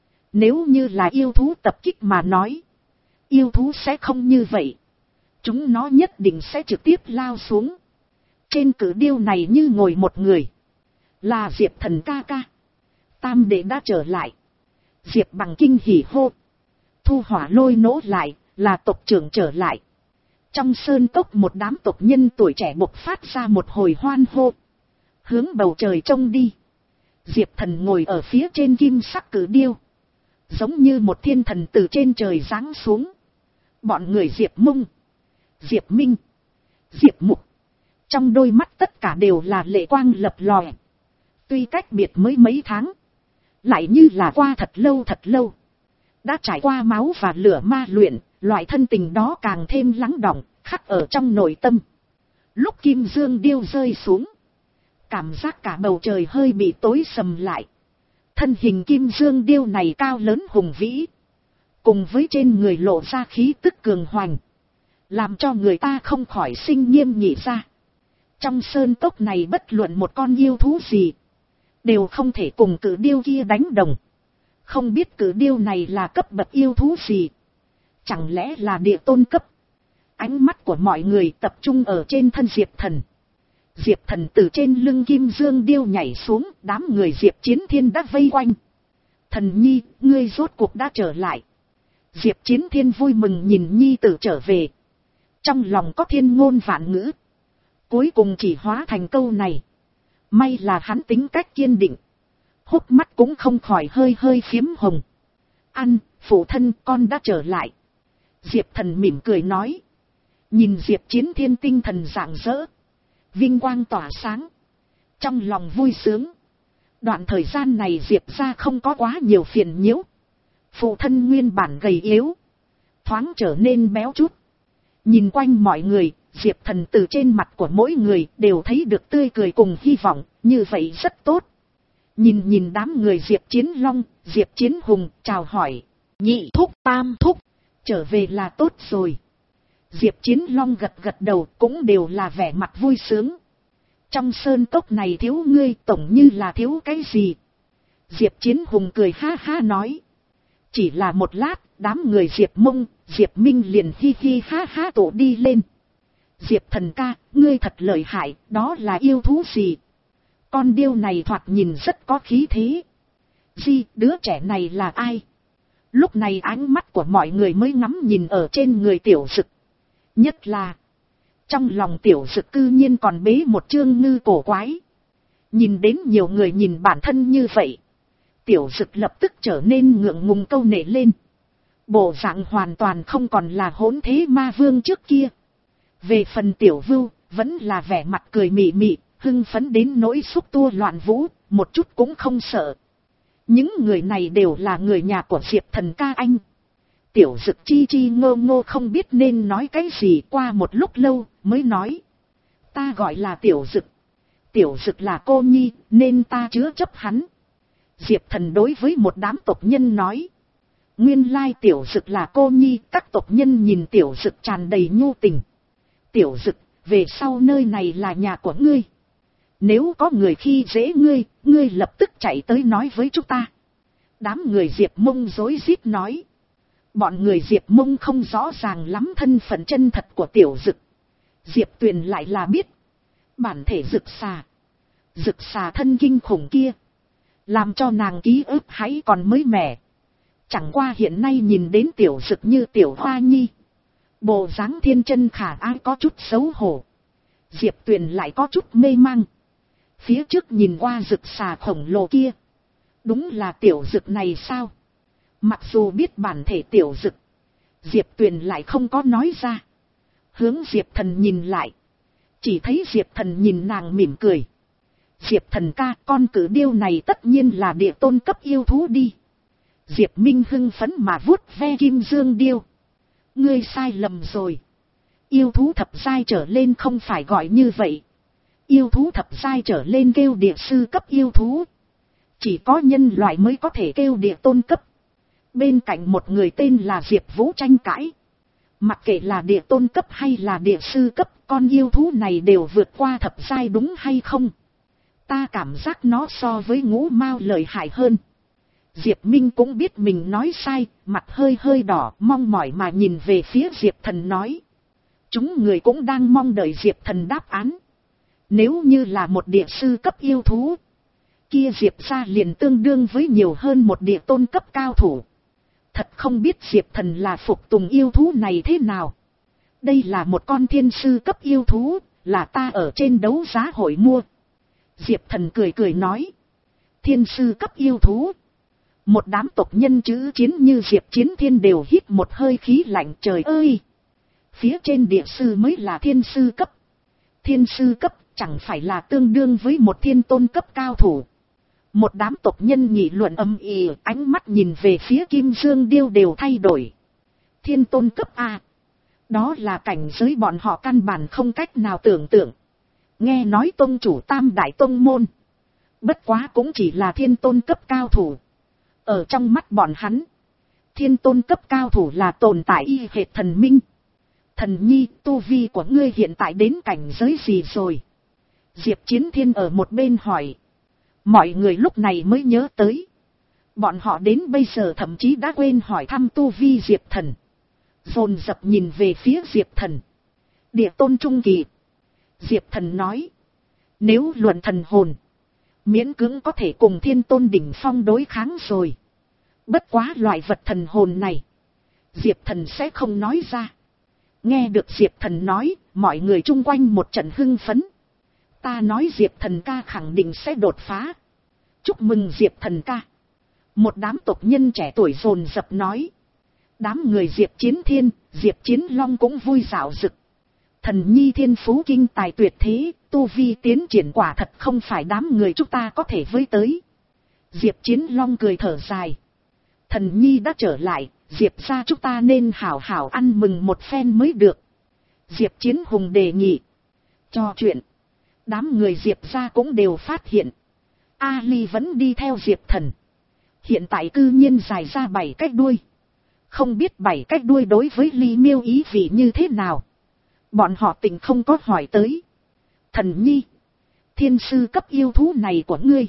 Nếu như là yêu thú tập kích mà nói, yêu thú sẽ không như vậy. Chúng nó nhất định sẽ trực tiếp lao xuống. Trên cử điêu này như ngồi một người. Là Diệp Thần ca ca. Tam đệ đã trở lại. Diệp Bằng kinh hỉ hô. Thu hỏa lôi nỗ lại, là tộc trưởng trở lại. Trong sơn cốc một đám tộc nhân tuổi trẻ bộc phát ra một hồi hoan hô. Hướng bầu trời trông đi. Diệp Thần ngồi ở phía trên kim sắc cử điêu. Giống như một thiên thần từ trên trời giáng xuống. Bọn người Diệp Mông, Diệp Minh, Diệp Mục, trong đôi mắt tất cả đều là lệ quang lập lòe. Tuy cách biệt mới mấy tháng, lại như là qua thật lâu thật lâu. Đã trải qua máu và lửa ma luyện, loại thân tình đó càng thêm lắng đọng, khắc ở trong nội tâm. Lúc kim dương điêu rơi xuống, cảm giác cả bầu trời hơi bị tối sầm lại. Thân hình kim dương điêu này cao lớn hùng vĩ, cùng với trên người lộ ra khí tức cường hoành, làm cho người ta không khỏi sinh nghiêm nhị ra. Trong sơn cốc này bất luận một con yêu thú gì, đều không thể cùng cử điêu kia đánh đồng. Không biết cử điêu này là cấp bậc yêu thú gì, chẳng lẽ là địa tôn cấp. ánh mắt của mọi người tập trung ở trên thân Diệp Thần. Diệp Thần từ trên lưng Kim Dương Điêu nhảy xuống, đám người Diệp Chiến Thiên đã vây quanh. Thần nhi, ngươi rốt cuộc đã trở lại. Diệp Chiến Thiên vui mừng nhìn nhi tử trở về. Trong lòng có thiên ngôn vạn ngữ. Cuối cùng chỉ hóa thành câu này. May là hắn tính cách kiên định. Hốc mắt cũng không khỏi hơi hơi phiếm hồng. Ăn, phụ thân, con đã trở lại. Diệp Thần mỉm cười nói. Nhìn Diệp Chiến Thiên tinh thần rạng rỡ. Vinh quang tỏa sáng. Trong lòng vui sướng. Đoạn thời gian này Diệp ra không có quá nhiều phiền nhiễu. Phụ thân nguyên bản gầy yếu. Thoáng trở nên béo chút. Nhìn quanh mọi người, Diệp Thần từ trên mặt của mỗi người đều thấy được tươi cười cùng hy vọng, như vậy rất tốt. Nhìn nhìn đám người Diệp Chiến Long, Diệp Chiến Hùng, chào hỏi. Nhị thúc, tam thúc, trở về là tốt rồi. Diệp Chiến Long gật gật đầu, cũng đều là vẻ mặt vui sướng. Trong sơn cốc này thiếu ngươi, tổng như là thiếu cái gì? Diệp Chiến Hùng cười ha ha nói. Chỉ là một lát, đám người Diệp Mông, Diệp Minh liền hi hi ha ha tổ đi lên. Diệp Thần ca, ngươi thật lợi hại, đó là yêu thú gì? Con điêu này thoạt nhìn rất có khí thế. Di, đứa trẻ này là ai? Lúc này ánh mắt của mọi người mới ngắm nhìn ở trên người Tiểu Dực. Nhất là, trong lòng Tiểu Dực cư nhiên còn bế một chương ngư cổ quái. Nhìn đến nhiều người nhìn bản thân như vậy. Tiểu Dực lập tức trở nên ngượng ngùng câu nệ lên. Bộ dạng hoàn toàn không còn là hỗn thế ma vương trước kia. Về phần Tiểu Vưu, vẫn là vẻ mặt cười mị mị, hưng phấn đến nỗi xúc tua loạn vũ, một chút cũng không sợ. Những người này đều là người nhà của Diệp Thần ca anh. Tiểu Dực chi chi ngô ngô không biết nên nói cái gì, qua một lúc lâu mới nói. Ta gọi là Tiểu Dực. Tiểu Dực là cô nhi nên ta chứa chấp hắn. Diệp Thần đối với một đám tộc nhân nói. Nguyên lai Tiểu Dực là cô nhi, các tộc nhân nhìn Tiểu Dực tràn đầy nhu tình. Tiểu Dực, về sau nơi này là nhà của ngươi. Nếu có người khi dễ ngươi, ngươi lập tức chạy tới nói với chúng ta. Đám người Diệp Mông rối rít nói. Bọn người Diệp Mông không rõ ràng lắm thân phận chân thật của Tiểu Dực. Diệp Tuyền lại là biết. Bản thể Dực xà. Dực xà thân kinh khủng kia. Làm cho nàng ký ức hãy còn mới mẻ. Chẳng qua hiện nay nhìn đến Tiểu Dực như Tiểu Hoa Nhi. Bộ dáng thiên chân khả ái có chút xấu hổ. Diệp Tuyền lại có chút mê mang. Phía trước nhìn qua Dực xà khổng lồ kia. Đúng là Tiểu Dực này sao? Mặc dù biết bản thể Tiểu Dực. Diệp Tuyền lại không có nói ra. Hướng Diệp Thần nhìn lại. Chỉ thấy Diệp Thần nhìn nàng mỉm cười. Diệp Thần ca, con cử điêu này tất nhiên là địa tôn cấp yêu thú đi. Diệp Minh hưng phấn mà vuốt ve Kim Dương Điêu. Ngươi sai lầm rồi. Yêu thú thập giai trở lên không phải gọi như vậy. Yêu thú thập giai trở lên kêu địa sư cấp yêu thú. Chỉ có nhân loại mới có thể kêu địa tôn cấp. Bên cạnh một người tên là Diệp Vũ tranh cãi. Mặc kệ là địa tôn cấp hay là địa sư cấp, con yêu thú này đều vượt qua thập giai đúng hay không? Ta cảm giác nó so với ngũ mao lợi hại hơn. Diệp Minh cũng biết mình nói sai, mặt hơi hơi đỏ, mong mỏi mà nhìn về phía Diệp Thần nói. Chúng người cũng đang mong đợi Diệp Thần đáp án. Nếu như là một địa sư cấp yêu thú, kia Diệp ra liền tương đương với nhiều hơn một địa tôn cấp cao thủ. Thật không biết Diệp Thần là phục tùng yêu thú này thế nào. Đây là một con thiên sư cấp yêu thú, là ta ở trên đấu giá hội mua. Diệp Thần cười cười nói. Thiên sư cấp yêu thú. Một đám tộc nhân chữ chiến như Diệp Chiến Thiên đều hít một hơi khí lạnh, trời ơi. Phía trên địa sư mới là thiên sư cấp. Thiên sư cấp chẳng phải là tương đương với một thiên tôn cấp cao thủ. Một đám tộc nhân nghị luận âm ỉ, ánh mắt nhìn về phía Kim Dương Điêu đều thay đổi. Thiên tôn cấp A. Đó là cảnh giới bọn họ căn bản không cách nào tưởng tượng. Nghe nói tôn chủ tam đại tôn môn. Bất quá cũng chỉ là thiên tôn cấp cao thủ. Ở trong mắt bọn hắn, thiên tôn cấp cao thủ là tồn tại y hệt thần minh. Thần nhi, tu vi của ngươi hiện tại đến cảnh giới gì rồi? Diệp Chiến Thiên ở một bên hỏi. Mọi người lúc này mới nhớ tới. Bọn họ đến bây giờ thậm chí đã quên hỏi thăm tu vi Diệp Thần. Dồn dập nhìn về phía Diệp Thần. Địa tôn trung kỳ. Diệp Thần nói. Nếu luận thần hồn. Miễn cưỡng có thể cùng thiên tôn đỉnh phong đối kháng rồi. Bất quá loại vật thần hồn này. Diệp Thần sẽ không nói ra. Nghe được Diệp Thần nói. Mọi người chung quanh một trận hưng phấn. Ta nói Diệp Thần ca khẳng định sẽ đột phá. Chúc mừng Diệp Thần ca. Một đám tộc nhân trẻ tuổi dồn dập nói. Đám người Diệp Chiến Thiên, Diệp Chiến Long cũng vui dạo rực. Thần nhi thiên phú kinh tài tuyệt thế, tu vi tiến triển quả thật không phải đám người chúng ta có thể với tới. Diệp Chiến Long cười thở dài. Thần nhi đã trở lại, Diệp gia chúng ta nên hảo hảo ăn mừng một phen mới được. Diệp Chiến Hùng đề nghị. Cho chuyện. Đám người Diệp gia cũng đều phát hiện. Ali vẫn đi theo Diệp Thần. Hiện tại cư nhiên dài ra bảy cái đuôi. Không biết bảy cái đuôi đối với Ly Miêu ý vị như thế nào. Bọn họ tình không có hỏi tới. Thần nhi. Thiên sư cấp yêu thú này của ngươi.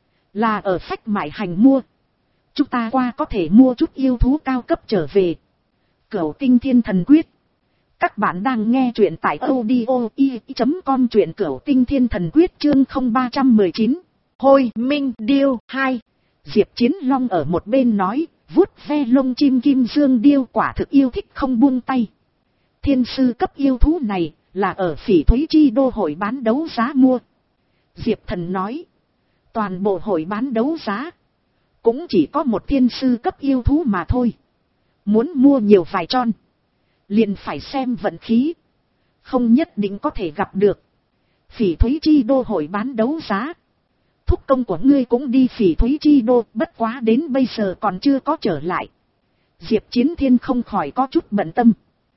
Là ở phách mại hành mua. Chúng ta qua có thể mua chút yêu thú cao cấp trở về. Cửu Tinh Thiên Thần Quyết. Các bạn đang nghe truyện tại audio i chấm com truyện Cửu Tinh Thiên Thần Quyết chương không ba một chín. Hôi Minh Điêu hai. Diệp Chiến Long ở một bên nói, vuốt ve lông chim kim dương điêu quả thực yêu thích không buông tay. Thiên sư cấp yêu thú này là ở Phỉ Thúy Chi Đô hội bán đấu giá mua. Diệp Thần nói, toàn bộ hội bán đấu giá cũng chỉ có một thiên sư cấp yêu thú mà thôi. Muốn mua nhiều vài tròn, liền phải xem vận khí. Không nhất định có thể gặp được. Phỉ Thúy Chi Đô hội bán đấu giá. Thúc công của ngươi cũng đi Phỉ Thúy Chi Đô, bất quá đến bây giờ còn chưa có trở lại. Diệp Chiến Thiên không khỏi có chút bận tâm.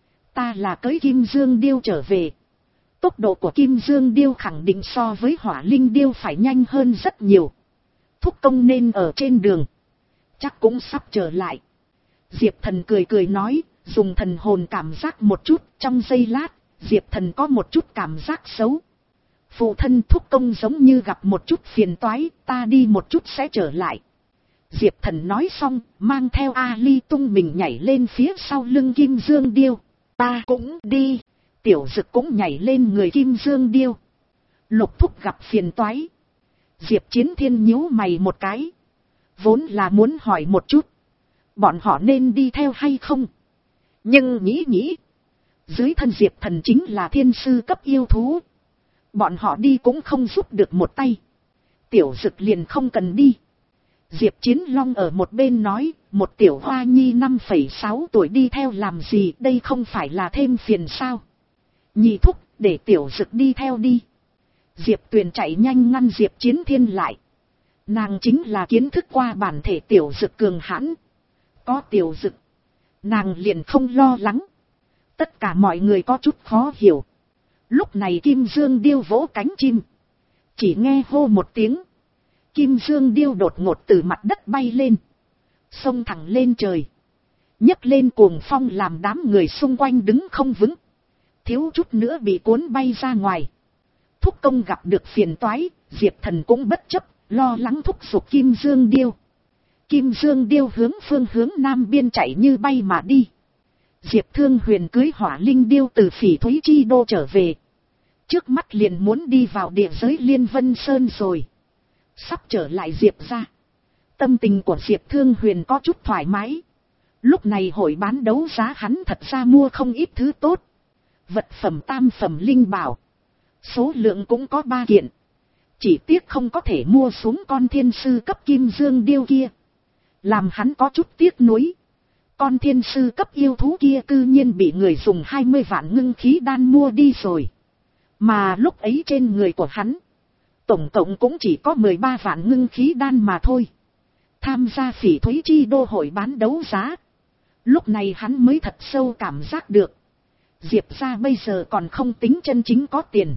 Ta là cưới Kim Dương Điêu trở về. Tốc độ của Kim Dương Điêu khẳng định so với Hỏa Linh Điêu phải nhanh hơn rất nhiều. Thúc công nên ở trên đường. Chắc cũng sắp trở lại. Diệp Thần cười cười nói, dùng thần hồn cảm giác một chút, trong giây lát, Diệp Thần có một chút cảm giác xấu. Phụ thân thúc công giống như gặp một chút phiền toái, ta đi một chút sẽ trở lại. Diệp Thần nói xong, mang theo Ali tung mình nhảy lên phía sau lưng Kim Dương Điêu. Ta cũng đi. Tiểu Dực cũng nhảy lên người Kim Dương Điêu. Lục thúc gặp phiền toái. Diệp Chiến Thiên nhíu mày một cái. Vốn là muốn hỏi một chút. Bọn họ nên đi theo hay không? Nhưng nghĩ nghĩ. Dưới thân Diệp Thần chính là thiên sư cấp yêu thú. Bọn họ đi cũng không giúp được một tay. Tiểu Dực liền không cần đi. Diệp Chiến Long ở một bên nói, một tiểu hoa nhi năm phẩy sáu tuổi đi theo làm gì, đây không phải là thêm phiền sao? Nhị thúc, để Tiểu Dực đi theo đi. Diệp Tuyền chạy nhanh ngăn Diệp Chiến Thiên lại. Nàng chính là kiến thức qua bản thể Tiểu Dực cường hãn. Có Tiểu Dực, nàng liền không lo lắng. Tất cả mọi người có chút khó hiểu. Lúc này Kim Dương Điêu vỗ cánh chim. Chỉ nghe hô một tiếng. Kim Dương Điêu đột ngột từ mặt đất bay lên. Xông thẳng lên trời. Nhấc lên cuồng phong làm đám người xung quanh đứng không vững. Thiếu chút nữa bị cuốn bay ra ngoài. Thúc công gặp được phiền toái, Diệp Thần cũng bất chấp, lo lắng thúc giục Kim Dương Điêu. Kim Dương Điêu hướng phương hướng nam biên chạy như bay mà đi. Diệp Thương Huyền cưới Hỏa Linh Điêu từ Phỉ Thúy Chi Đô trở về. Trước mắt liền muốn đi vào địa giới Liên Vân Sơn rồi. Sắp trở lại Diệp ra. Tâm tình của Diệp Thương Huyền có chút thoải mái. Lúc này hội bán đấu giá hắn thật ra mua không ít thứ tốt. Vật phẩm tam phẩm linh bảo. Số lượng cũng có ba kiện. Chỉ tiếc không có thể mua xuống con thiên sư cấp Kim Dương Điêu kia. Làm hắn có chút tiếc nuối. Con thiên sư cấp yêu thú kia cư nhiên bị người dùng hai mươi vạn ngưng khí đan mua đi rồi. Mà lúc ấy trên người của hắn, tổng cộng cũng chỉ có mười ba vạn ngưng khí đan mà thôi. Tham gia Phỉ Thúy Chi Đô hội bán đấu giá. Lúc này hắn mới thật sâu cảm giác được. Diệp ra bây giờ còn không tính chân chính có tiền.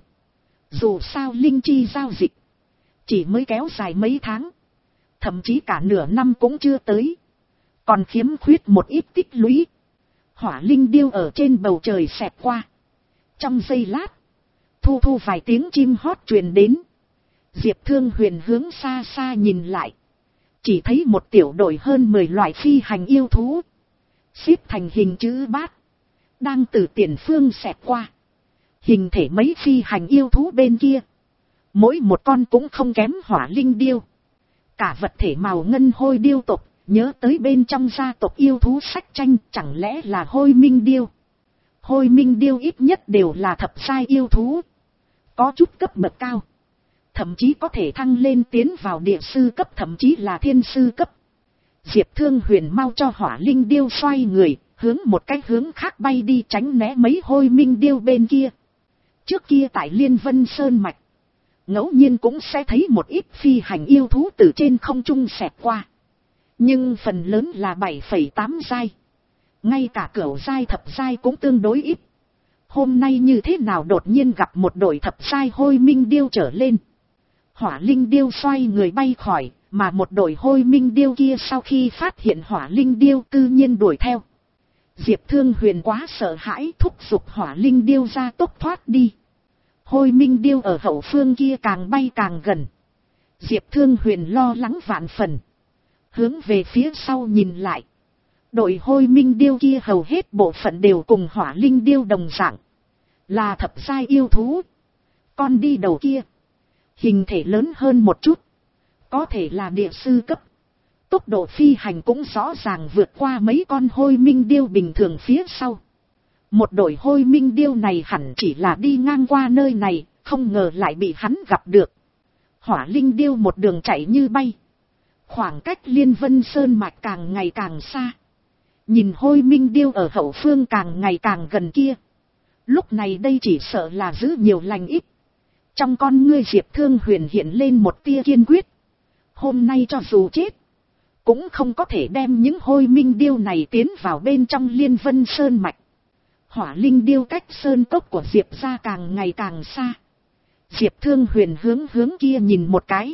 Dù sao linh chi giao dịch chỉ mới kéo dài mấy tháng. Thậm chí cả nửa năm cũng chưa tới. Còn khiếm khuyết một ít tích lũy. Hỏa Linh Điêu ở trên bầu trời xẹt qua. Trong giây lát, thu thu vài tiếng chim hót truyền đến. Diệp Thương Huyền hướng xa xa nhìn lại. Chỉ thấy một tiểu đội hơn mười loại phi hành yêu thú. Xếp thành hình chữ bát. Đang từ tiền phương xẹt qua. Hình thể mấy phi hành yêu thú bên kia, mỗi một con cũng không kém hỏa linh điêu. Cả vật thể màu ngân hôi điêu tộc, nhớ tới bên trong gia tộc yêu thú sách tranh, chẳng lẽ là hôi minh điêu. Hôi minh điêu ít nhất đều là thập giai yêu thú, có chút cấp bậc cao, thậm chí có thể thăng lên tiến vào địa sư cấp, thậm chí là thiên sư cấp. Diệp Thương Huyền mau cho hỏa linh điêu xoay người, hướng một cái hướng khác bay đi, tránh né mấy hôi minh điêu bên kia. Trước kia tại Liên Vân Sơn Mạch, ngẫu nhiên cũng sẽ thấy một ít phi hành yêu thú từ trên không trung xẹt qua. Nhưng phần lớn là bảy phẩy tám giai. Ngay cả cửu giai thập giai cũng tương đối ít. Hôm nay như thế nào đột nhiên gặp một đội thập giai hôi minh điêu trở lên. Hỏa linh điêu xoay người bay khỏi, mà một đội hôi minh điêu kia sau khi phát hiện hỏa linh điêu tự nhiên đuổi theo. Diệp Thương Huyền quá sợ hãi, thúc giục hỏa linh điêu ra tốc thoát đi. Hôi minh điêu ở hậu phương kia càng bay càng gần. Diệp Thương Huyền lo lắng vạn phần, hướng về phía sau nhìn lại. Đội hôi minh điêu kia hầu hết bộ phận đều cùng hỏa linh điêu đồng dạng, là thập giai yêu thú. Con đi đầu kia, hình thể lớn hơn một chút, có thể là địa sư cấp. Tốc độ phi hành cũng rõ ràng vượt qua mấy con hôi minh điêu bình thường phía sau. Một đội hôi minh điêu này hẳn chỉ là đi ngang qua nơi này, không ngờ lại bị hắn gặp được. Hỏa linh điêu một đường chạy như bay, khoảng cách Liên Vân Sơn Mạch càng ngày càng xa. Nhìn hôi minh điêu ở hậu phương càng ngày càng gần kia, lúc này đây chỉ sợ là giữ nhiều lành ít. Trong con ngươi Diệp Thương Huyền hiện lên một tia kiên quyết. Hôm nay cho dù chết, cũng không có thể đem những hôi minh điêu này tiến vào bên trong Liên Vân Sơn Mạch. Hỏa linh điêu cách sơn cốc của Diệp ra càng ngày càng xa. Diệp Thương Huyền hướng hướng kia nhìn một cái,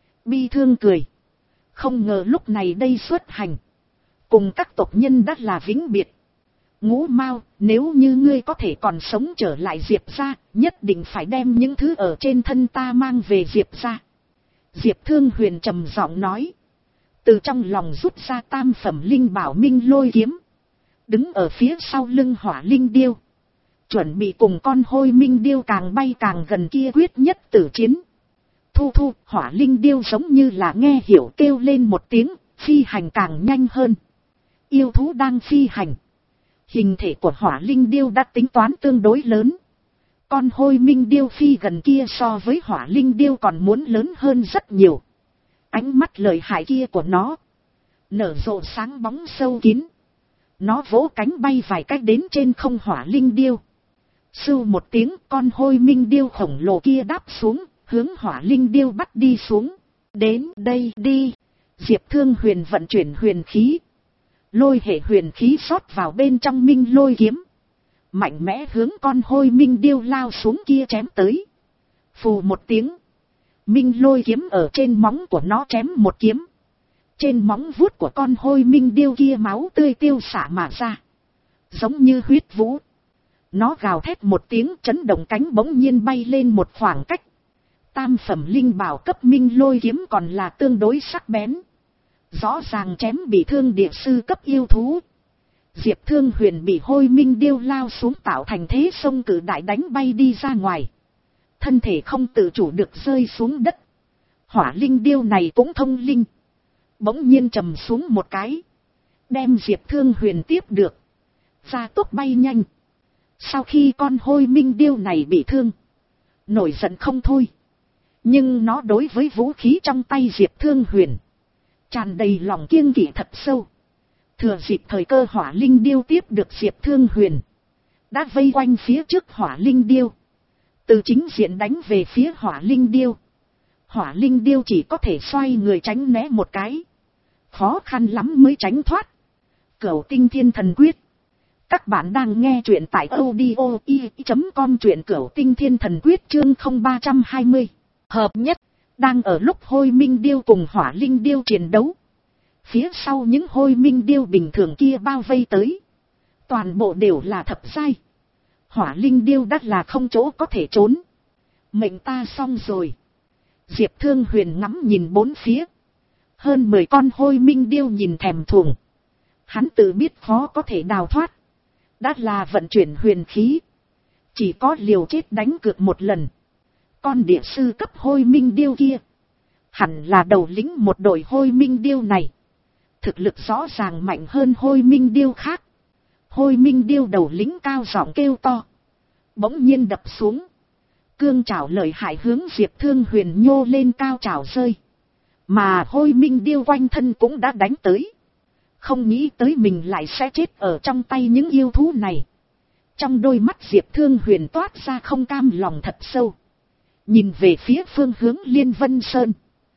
bi thương cười. Không ngờ lúc này đây xuất hành, cùng các tộc nhân đã là vĩnh biệt. Ngũ Mao, nếu như ngươi có thể còn sống trở lại Diệp ra, nhất định phải đem những thứ ở trên thân ta mang về Diệp ra. Diệp Thương Huyền trầm giọng nói, từ trong lòng rút ra tam phẩm linh bảo minh lôi kiếm, đứng ở phía sau lưng hỏa linh điêu, chuẩn bị cùng con hôi minh điêu càng bay càng gần kia quyết nhất tử chiến. Thu thu, hỏa linh điêu giống như là nghe hiểu kêu lên một tiếng, phi hành càng nhanh hơn. Yêu thú đang phi hành, hình thể của hỏa linh điêu đã tính toán tương đối lớn. Con hôi minh điêu phi gần kia so với hỏa linh điêu còn muốn lớn hơn rất nhiều. Ánh mắt lợi hại kia của nó nở rộ sáng bóng sâu kín. Nó vỗ cánh bay vài cách đến trên không hỏa linh điêu. Sưu một tiếng, con hôi minh điêu khổng lồ kia đáp xuống, hướng hỏa linh điêu bắt đi xuống. Đến đây đi. Diệp Thương Huyền vận chuyển huyền khí, lôi hệ huyền khí xót vào bên trong minh lôi kiếm, mạnh mẽ hướng con hôi minh điêu lao xuống kia chém tới. Phù một tiếng, minh lôi kiếm ở trên móng của nó chém một kiếm. Trên móng vuốt của con hôi minh điêu kia máu tươi tiêu xả mà ra, giống như huyết vũ. Nó gào thét một tiếng, chấn động cánh bỗng nhiên bay lên một khoảng cách. Tam phẩm linh bảo cấp minh lôi kiếm còn là tương đối sắc bén, rõ ràng chém bị thương địa sư cấp yêu thú. Diệp Thương Huyền bị hôi minh điêu lao xuống tạo thành thế sông cử đại đánh bay đi ra ngoài, thân thể không tự chủ được rơi xuống đất. Hỏa linh điêu này cũng thông linh, bỗng nhiên trầm xuống một cái, đem Diệp Thương Huyền tiếp được, ra tốc bay nhanh. Sau khi con hôi minh điêu này bị thương, nổi giận không thôi, nhưng nó đối với vũ khí trong tay Diệp Thương Huyền tràn đầy lòng kiêng kỵ thật sâu. Thừa dịp thời cơ hỏa linh điêu tiếp được Diệp Thương Huyền, đã vây quanh phía trước hỏa linh điêu, từ chính diện đánh về phía hỏa linh điêu. Hỏa linh điêu chỉ có thể xoay người tránh né một cái, khó khăn lắm mới tránh thoát. Cửu Tinh Thiên Thần Quyết. Các bạn đang nghe truyện tại audio i chấm com, truyện Cửu Tinh Thiên Thần Quyết chương không ba trăm hai mươi. Hợp nhất. Đang ở lúc hôi minh điêu cùng hỏa linh điêu chiến đấu, phía sau những hôi minh điêu bình thường kia bao vây tới, toàn bộ đều là thập giai. Hỏa linh điêu đắt là không chỗ có thể trốn. Mệnh ta xong rồi. Diệp Thương Huyền ngắm nhìn bốn phía, hơn mười con hôi minh điêu nhìn thèm thuồng. Hắn tự biết khó có thể đào thoát, đã là vận chuyển huyền khí, Chỉ có liều chết đánh cược một lần. Con địa sư cấp hôi minh điêu kia, hẳn là đầu lĩnh một đội hôi minh điêu này. Thực lực rõ ràng mạnh hơn hôi minh điêu khác. Hôi minh điêu đầu lĩnh cao giọng kêu to. Bỗng nhiên đập xuống. Cương trảo lợi hại hướng Diệp Thương Huyền nhô lên cao trảo rơi. Mà hôi minh điêu quanh thân cũng đã đánh tới. Không nghĩ tới mình lại sẽ chết ở trong tay những yêu thú này. Trong đôi mắt Diệp Thương Huyền toát ra không cam lòng thật sâu. Nhìn về phía phương hướng Liên Vân Sơn.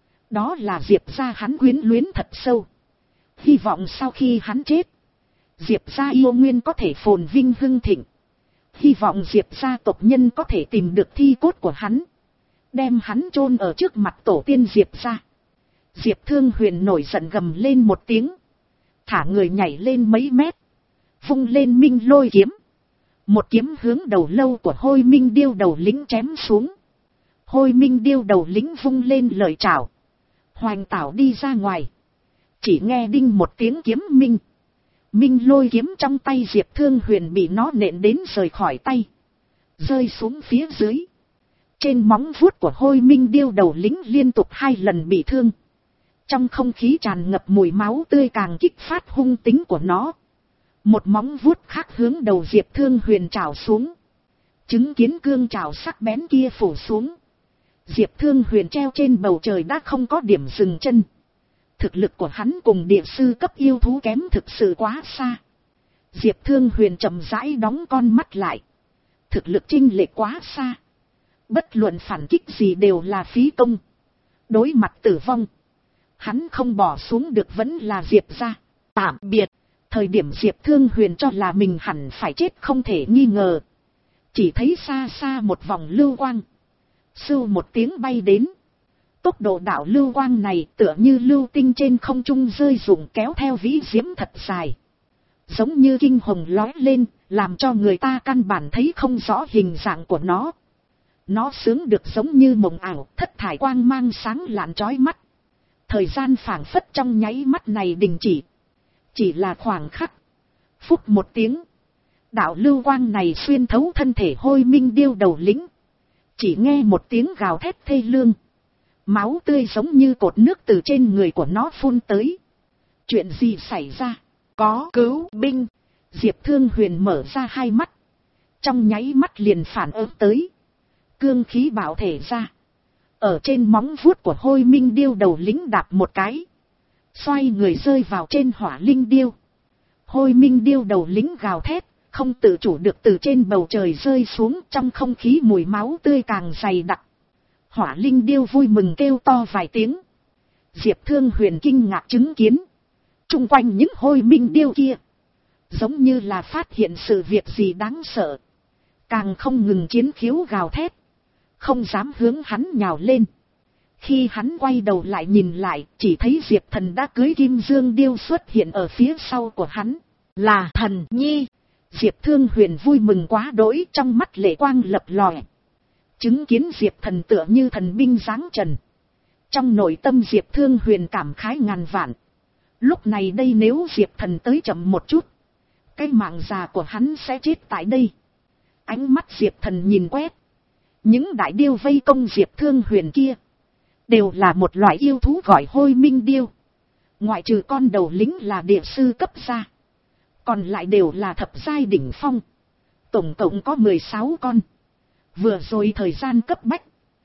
Đó là Diệp gia hắn quyến luyến thật sâu. Hy vọng sau khi hắn chết, Diệp gia yêu nguyên có thể phồn vinh hưng thịnh. Hy vọng Diệp gia tộc nhân có thể tìm được thi cốt của hắn, đem hắn chôn ở trước mặt tổ tiên Diệp gia. Diệp Thương Huyền nổi giận gầm lên một tiếng, thả người nhảy lên mấy mét, vung lên minh lôi kiếm. Một kiếm hướng đầu lâu của hôi minh điêu đầu lĩnh chém xuống. Hôi minh điêu đầu lĩnh vung lên lợi trảo, hoành tảo đi ra ngoài. Chỉ nghe đinh một tiếng kiếm minh. Minh lôi kiếm trong tay Diệp Thương Huyền bị nó nện đến rời khỏi tay, rơi xuống phía dưới. Trên móng vuốt của hôi minh điêu đầu lĩnh liên tục hai lần bị thương. Trong không khí tràn ngập mùi máu tươi càng kích phát hung tính của nó. Một móng vuốt khác hướng đầu Diệp Thương Huyền trảo xuống. Chứng kiến cương trảo sắc bén kia phủ xuống, Diệp Thương Huyền treo trên bầu trời đã không có điểm dừng chân. Thực lực của hắn cùng địa sư cấp yêu thú kém thực sự quá xa. Diệp Thương Huyền chậm rãi đóng con mắt lại. Thực lực chênh lệch quá xa. Bất luận phản kích gì đều là phí công. Đối mặt tử vong, hắn không bỏ xuống được vẫn là Diệp gia. Tạm biệt. Thời điểm Diệp Thương Huyền cho là mình hẳn phải chết không thể nghi ngờ. Chỉ thấy xa xa một vòng lưu quang, sưu một tiếng bay đến. Tốc độ đạo lưu quang này tựa như lưu tinh trên không trung rơi rụng, kéo theo vĩ diễm thật dài. Giống như kinh hồng lói lên, làm cho người ta căn bản thấy không rõ hình dạng của nó. Nó sướng được giống như mộng ảo, thất thải quang mang sáng lạn chói mắt. Thời gian phảng phất trong nháy mắt này đình chỉ. Chỉ là khoảng khắc. Phút một tiếng, đạo lưu quang này xuyên thấu thân thể hôi minh điêu đầu lĩnh. Chỉ nghe một tiếng gào thét thê lương. Máu tươi giống như cột nước từ trên người của nó phun tới. Chuyện gì xảy ra? Có cứu binh. Diệp Thương Huyền mở ra hai mắt. Trong nháy mắt liền phản ứng tới. Cương khí bảo thể ra. Ở trên móng vuốt của hôi minh điêu đầu lĩnh đạp một cái. Xoay người rơi vào trên hỏa linh điêu. Hôi minh điêu đầu lĩnh gào thét, không tự chủ được từ trên bầu trời rơi xuống, trong không khí mùi máu tươi càng dày đặc. Hỏa linh điêu vui mừng kêu to vài tiếng. Diệp Thương Huyền kinh ngạc chứng kiến. Trung quanh những hôi minh điêu kia, giống như là phát hiện sự việc gì đáng sợ. Càng không ngừng chiến khiếu gào thét, không dám hướng hắn nhào lên. Khi hắn quay đầu lại nhìn lại, chỉ thấy Diệp Thần đã cưới Kim Dương Điêu xuất hiện ở phía sau của hắn. Là Thần Nhi. Diệp Thương Huyền vui mừng quá đỗi, trong mắt lệ quang lập lòe. Chứng kiến Diệp Thần tựa như thần binh giáng trần. Trong nội tâm Diệp Thương Huyền cảm khái ngàn vạn. Lúc này đây nếu Diệp Thần tới chậm một chút, cái mạng già của hắn sẽ chết tại đây. Ánh mắt Diệp Thần nhìn quét. Những đại điêu vây công Diệp Thương Huyền kia đều là một loại yêu thú gọi hôi minh điêu. Ngoại trừ con đầu lĩnh là địa sư cấp ra, còn lại đều là thập giai đỉnh phong. Tổng cộng có mười sáu con. Vừa rồi thời gian cấp bách,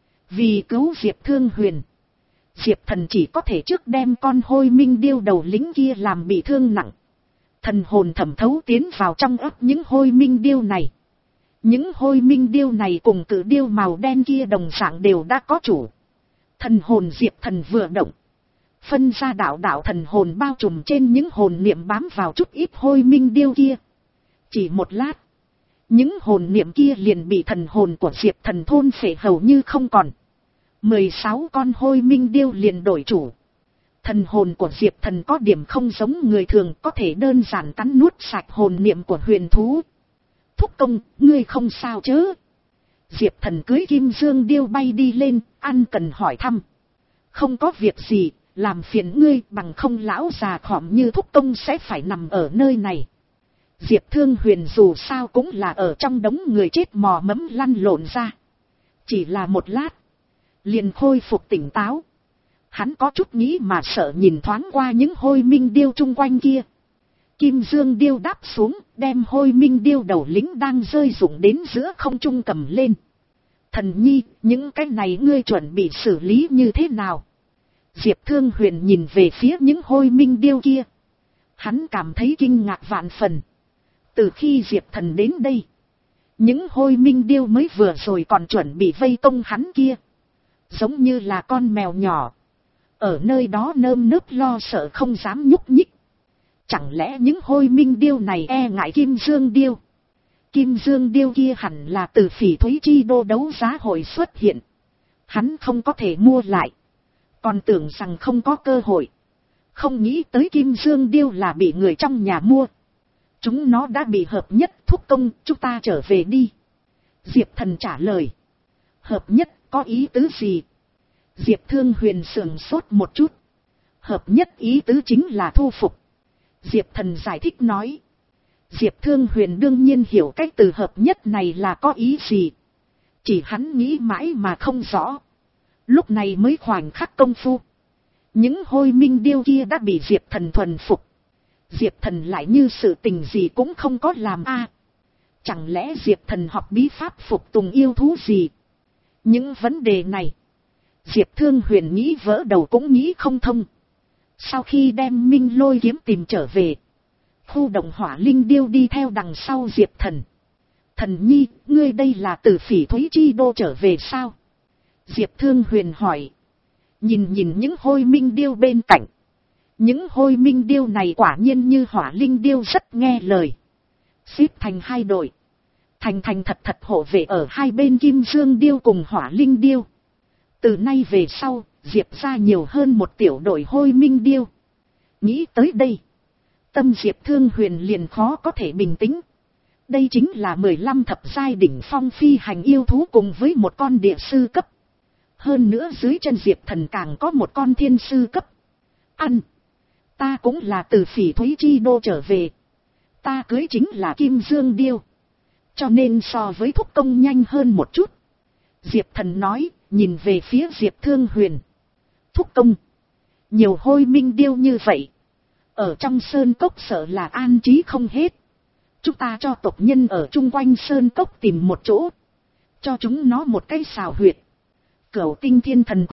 vì cứu Diệp Thương Huyền, Diệp Thần chỉ có thể trước đem con hôi minh điêu đầu lĩnh kia làm bị thương nặng. Thần hồn thẩm thấu tiến vào trong ấp những hôi minh điêu này. Những hôi minh điêu này cùng cự điêu màu đen kia đồng dạng đều đã có chủ. Thần hồn Diệp Thần vừa động, phân ra đạo đạo thần hồn bao trùm trên những hồn niệm bám vào chút ít hôi minh điêu kia. Chỉ một lát, những hồn niệm kia liền bị thần hồn của Diệp Thần thôn phệ hầu như không còn. mười sáu con hôi minh điêu liền đổi chủ. Thần hồn của Diệp Thần có điểm không giống người thường, có thể đơn giản cắn nuốt sạch hồn niệm của huyền thú. Thúc công, ngươi không sao chứ? Diệp Thần cưới Kim Dương Điêu bay đi lên, ăn cần hỏi thăm. Không có việc gì, làm phiền ngươi, bằng không lão già khỏm như thúc công sẽ phải nằm ở nơi này. Diệp Thương Huyền dù sao cũng là ở trong đống người chết mò mẫm lăn lộn ra. Chỉ là một lát, liền khôi phục tỉnh táo. Hắn có chút nghĩ mà sợ nhìn thoáng qua những hôi minh điêu chung quanh kia. Kim Dương điêu đáp xuống, đem hôi minh điêu đầu lính đang rơi rụng đến giữa không trung cầm lên. Thần nhi, những cái này ngươi chuẩn bị xử lý như thế nào? Diệp Thương Huyền nhìn về phía những hôi minh điêu kia. Hắn cảm thấy kinh ngạc vạn phần. Từ khi Diệp Thần đến đây, những hôi minh điêu mới vừa rồi còn chuẩn bị vây công hắn kia. Giống như là con mèo nhỏ. Ở nơi đó nơm nớp lo sợ không dám nhúc nhích. Chẳng lẽ những hôi minh điêu này e ngại Kim Dương điêu? Kim Dương điêu kia hẳn là từ Phỉ Thúy Chi Đô đấu giá hội xuất hiện. Hắn không có thể mua lại. Còn tưởng rằng không có cơ hội. Không nghĩ tới Kim Dương điêu là bị người trong nhà mua. Chúng nó đã bị hợp nhất thúc công, chúng ta trở về đi. Diệp Thần trả lời. Hợp nhất có ý tứ gì? Diệp Thương Huyền sườn sốt một chút. Hợp nhất ý tứ chính là thu phục. Diệp Thần giải thích nói. Diệp Thương Huyền đương nhiên hiểu cách từ hợp nhất này là có ý gì. Chỉ hắn nghĩ mãi mà không rõ. Lúc này mới khoảnh khắc công phu. Những hôi minh điêu kia đã bị Diệp Thần thuần phục. Diệp Thần lại như sự tình gì cũng không có làm a. À, chẳng lẽ Diệp Thần học bí pháp phục tùng yêu thú gì? Những vấn đề này, Diệp Thương Huyền nghĩ vỡ đầu cũng nghĩ không thông. Sau khi đem Minh Lôi kiếm tìm trở về, khu động hỏa linh điêu đi theo đằng sau Diệp Thần. Thần nhi, ngươi đây là từ Phỉ Thúy Chi Đô trở về sao? Diệp Thương Huyền hỏi. Nhìn nhìn những hôi minh điêu bên cạnh. Những hôi minh điêu này quả nhiên như hỏa linh điêu rất nghe lời. Xếp thành hai đội. Thành thành thật thật hộ vệ ở hai bên Kim Dương điêu cùng hỏa linh điêu. Từ nay về sau, Diệp ra nhiều hơn một tiểu đội hôi minh điêu. Nghĩ tới đây, tâm Diệp Thương Huyền liền khó có thể bình tĩnh. Đây chính là mười lăm thập giai đỉnh phong phi hành yêu thú cùng với một con địa sư cấp. Hơn nữa dưới chân Diệp Thần càng có một con thiên sư cấp. Ăn! Ta cũng là từ Phỉ Thúy Chi Đô trở về. Ta cưới chính là Kim Dương điêu. Cho nên so với thúc công nhanh hơn một chút. Diệp Thần nói, nhìn về phía Diệp Thương Huyền. Thúc công! Nhiều hôi minh điêu như vậy. Ở trong sơn cốc sợ là an trí không hết. Chúng ta cho tộc nhân ở chung quanh sơn cốc tìm một chỗ. Cho chúng nó một cái xào huyệt. Cửu Tinh Thiên Thần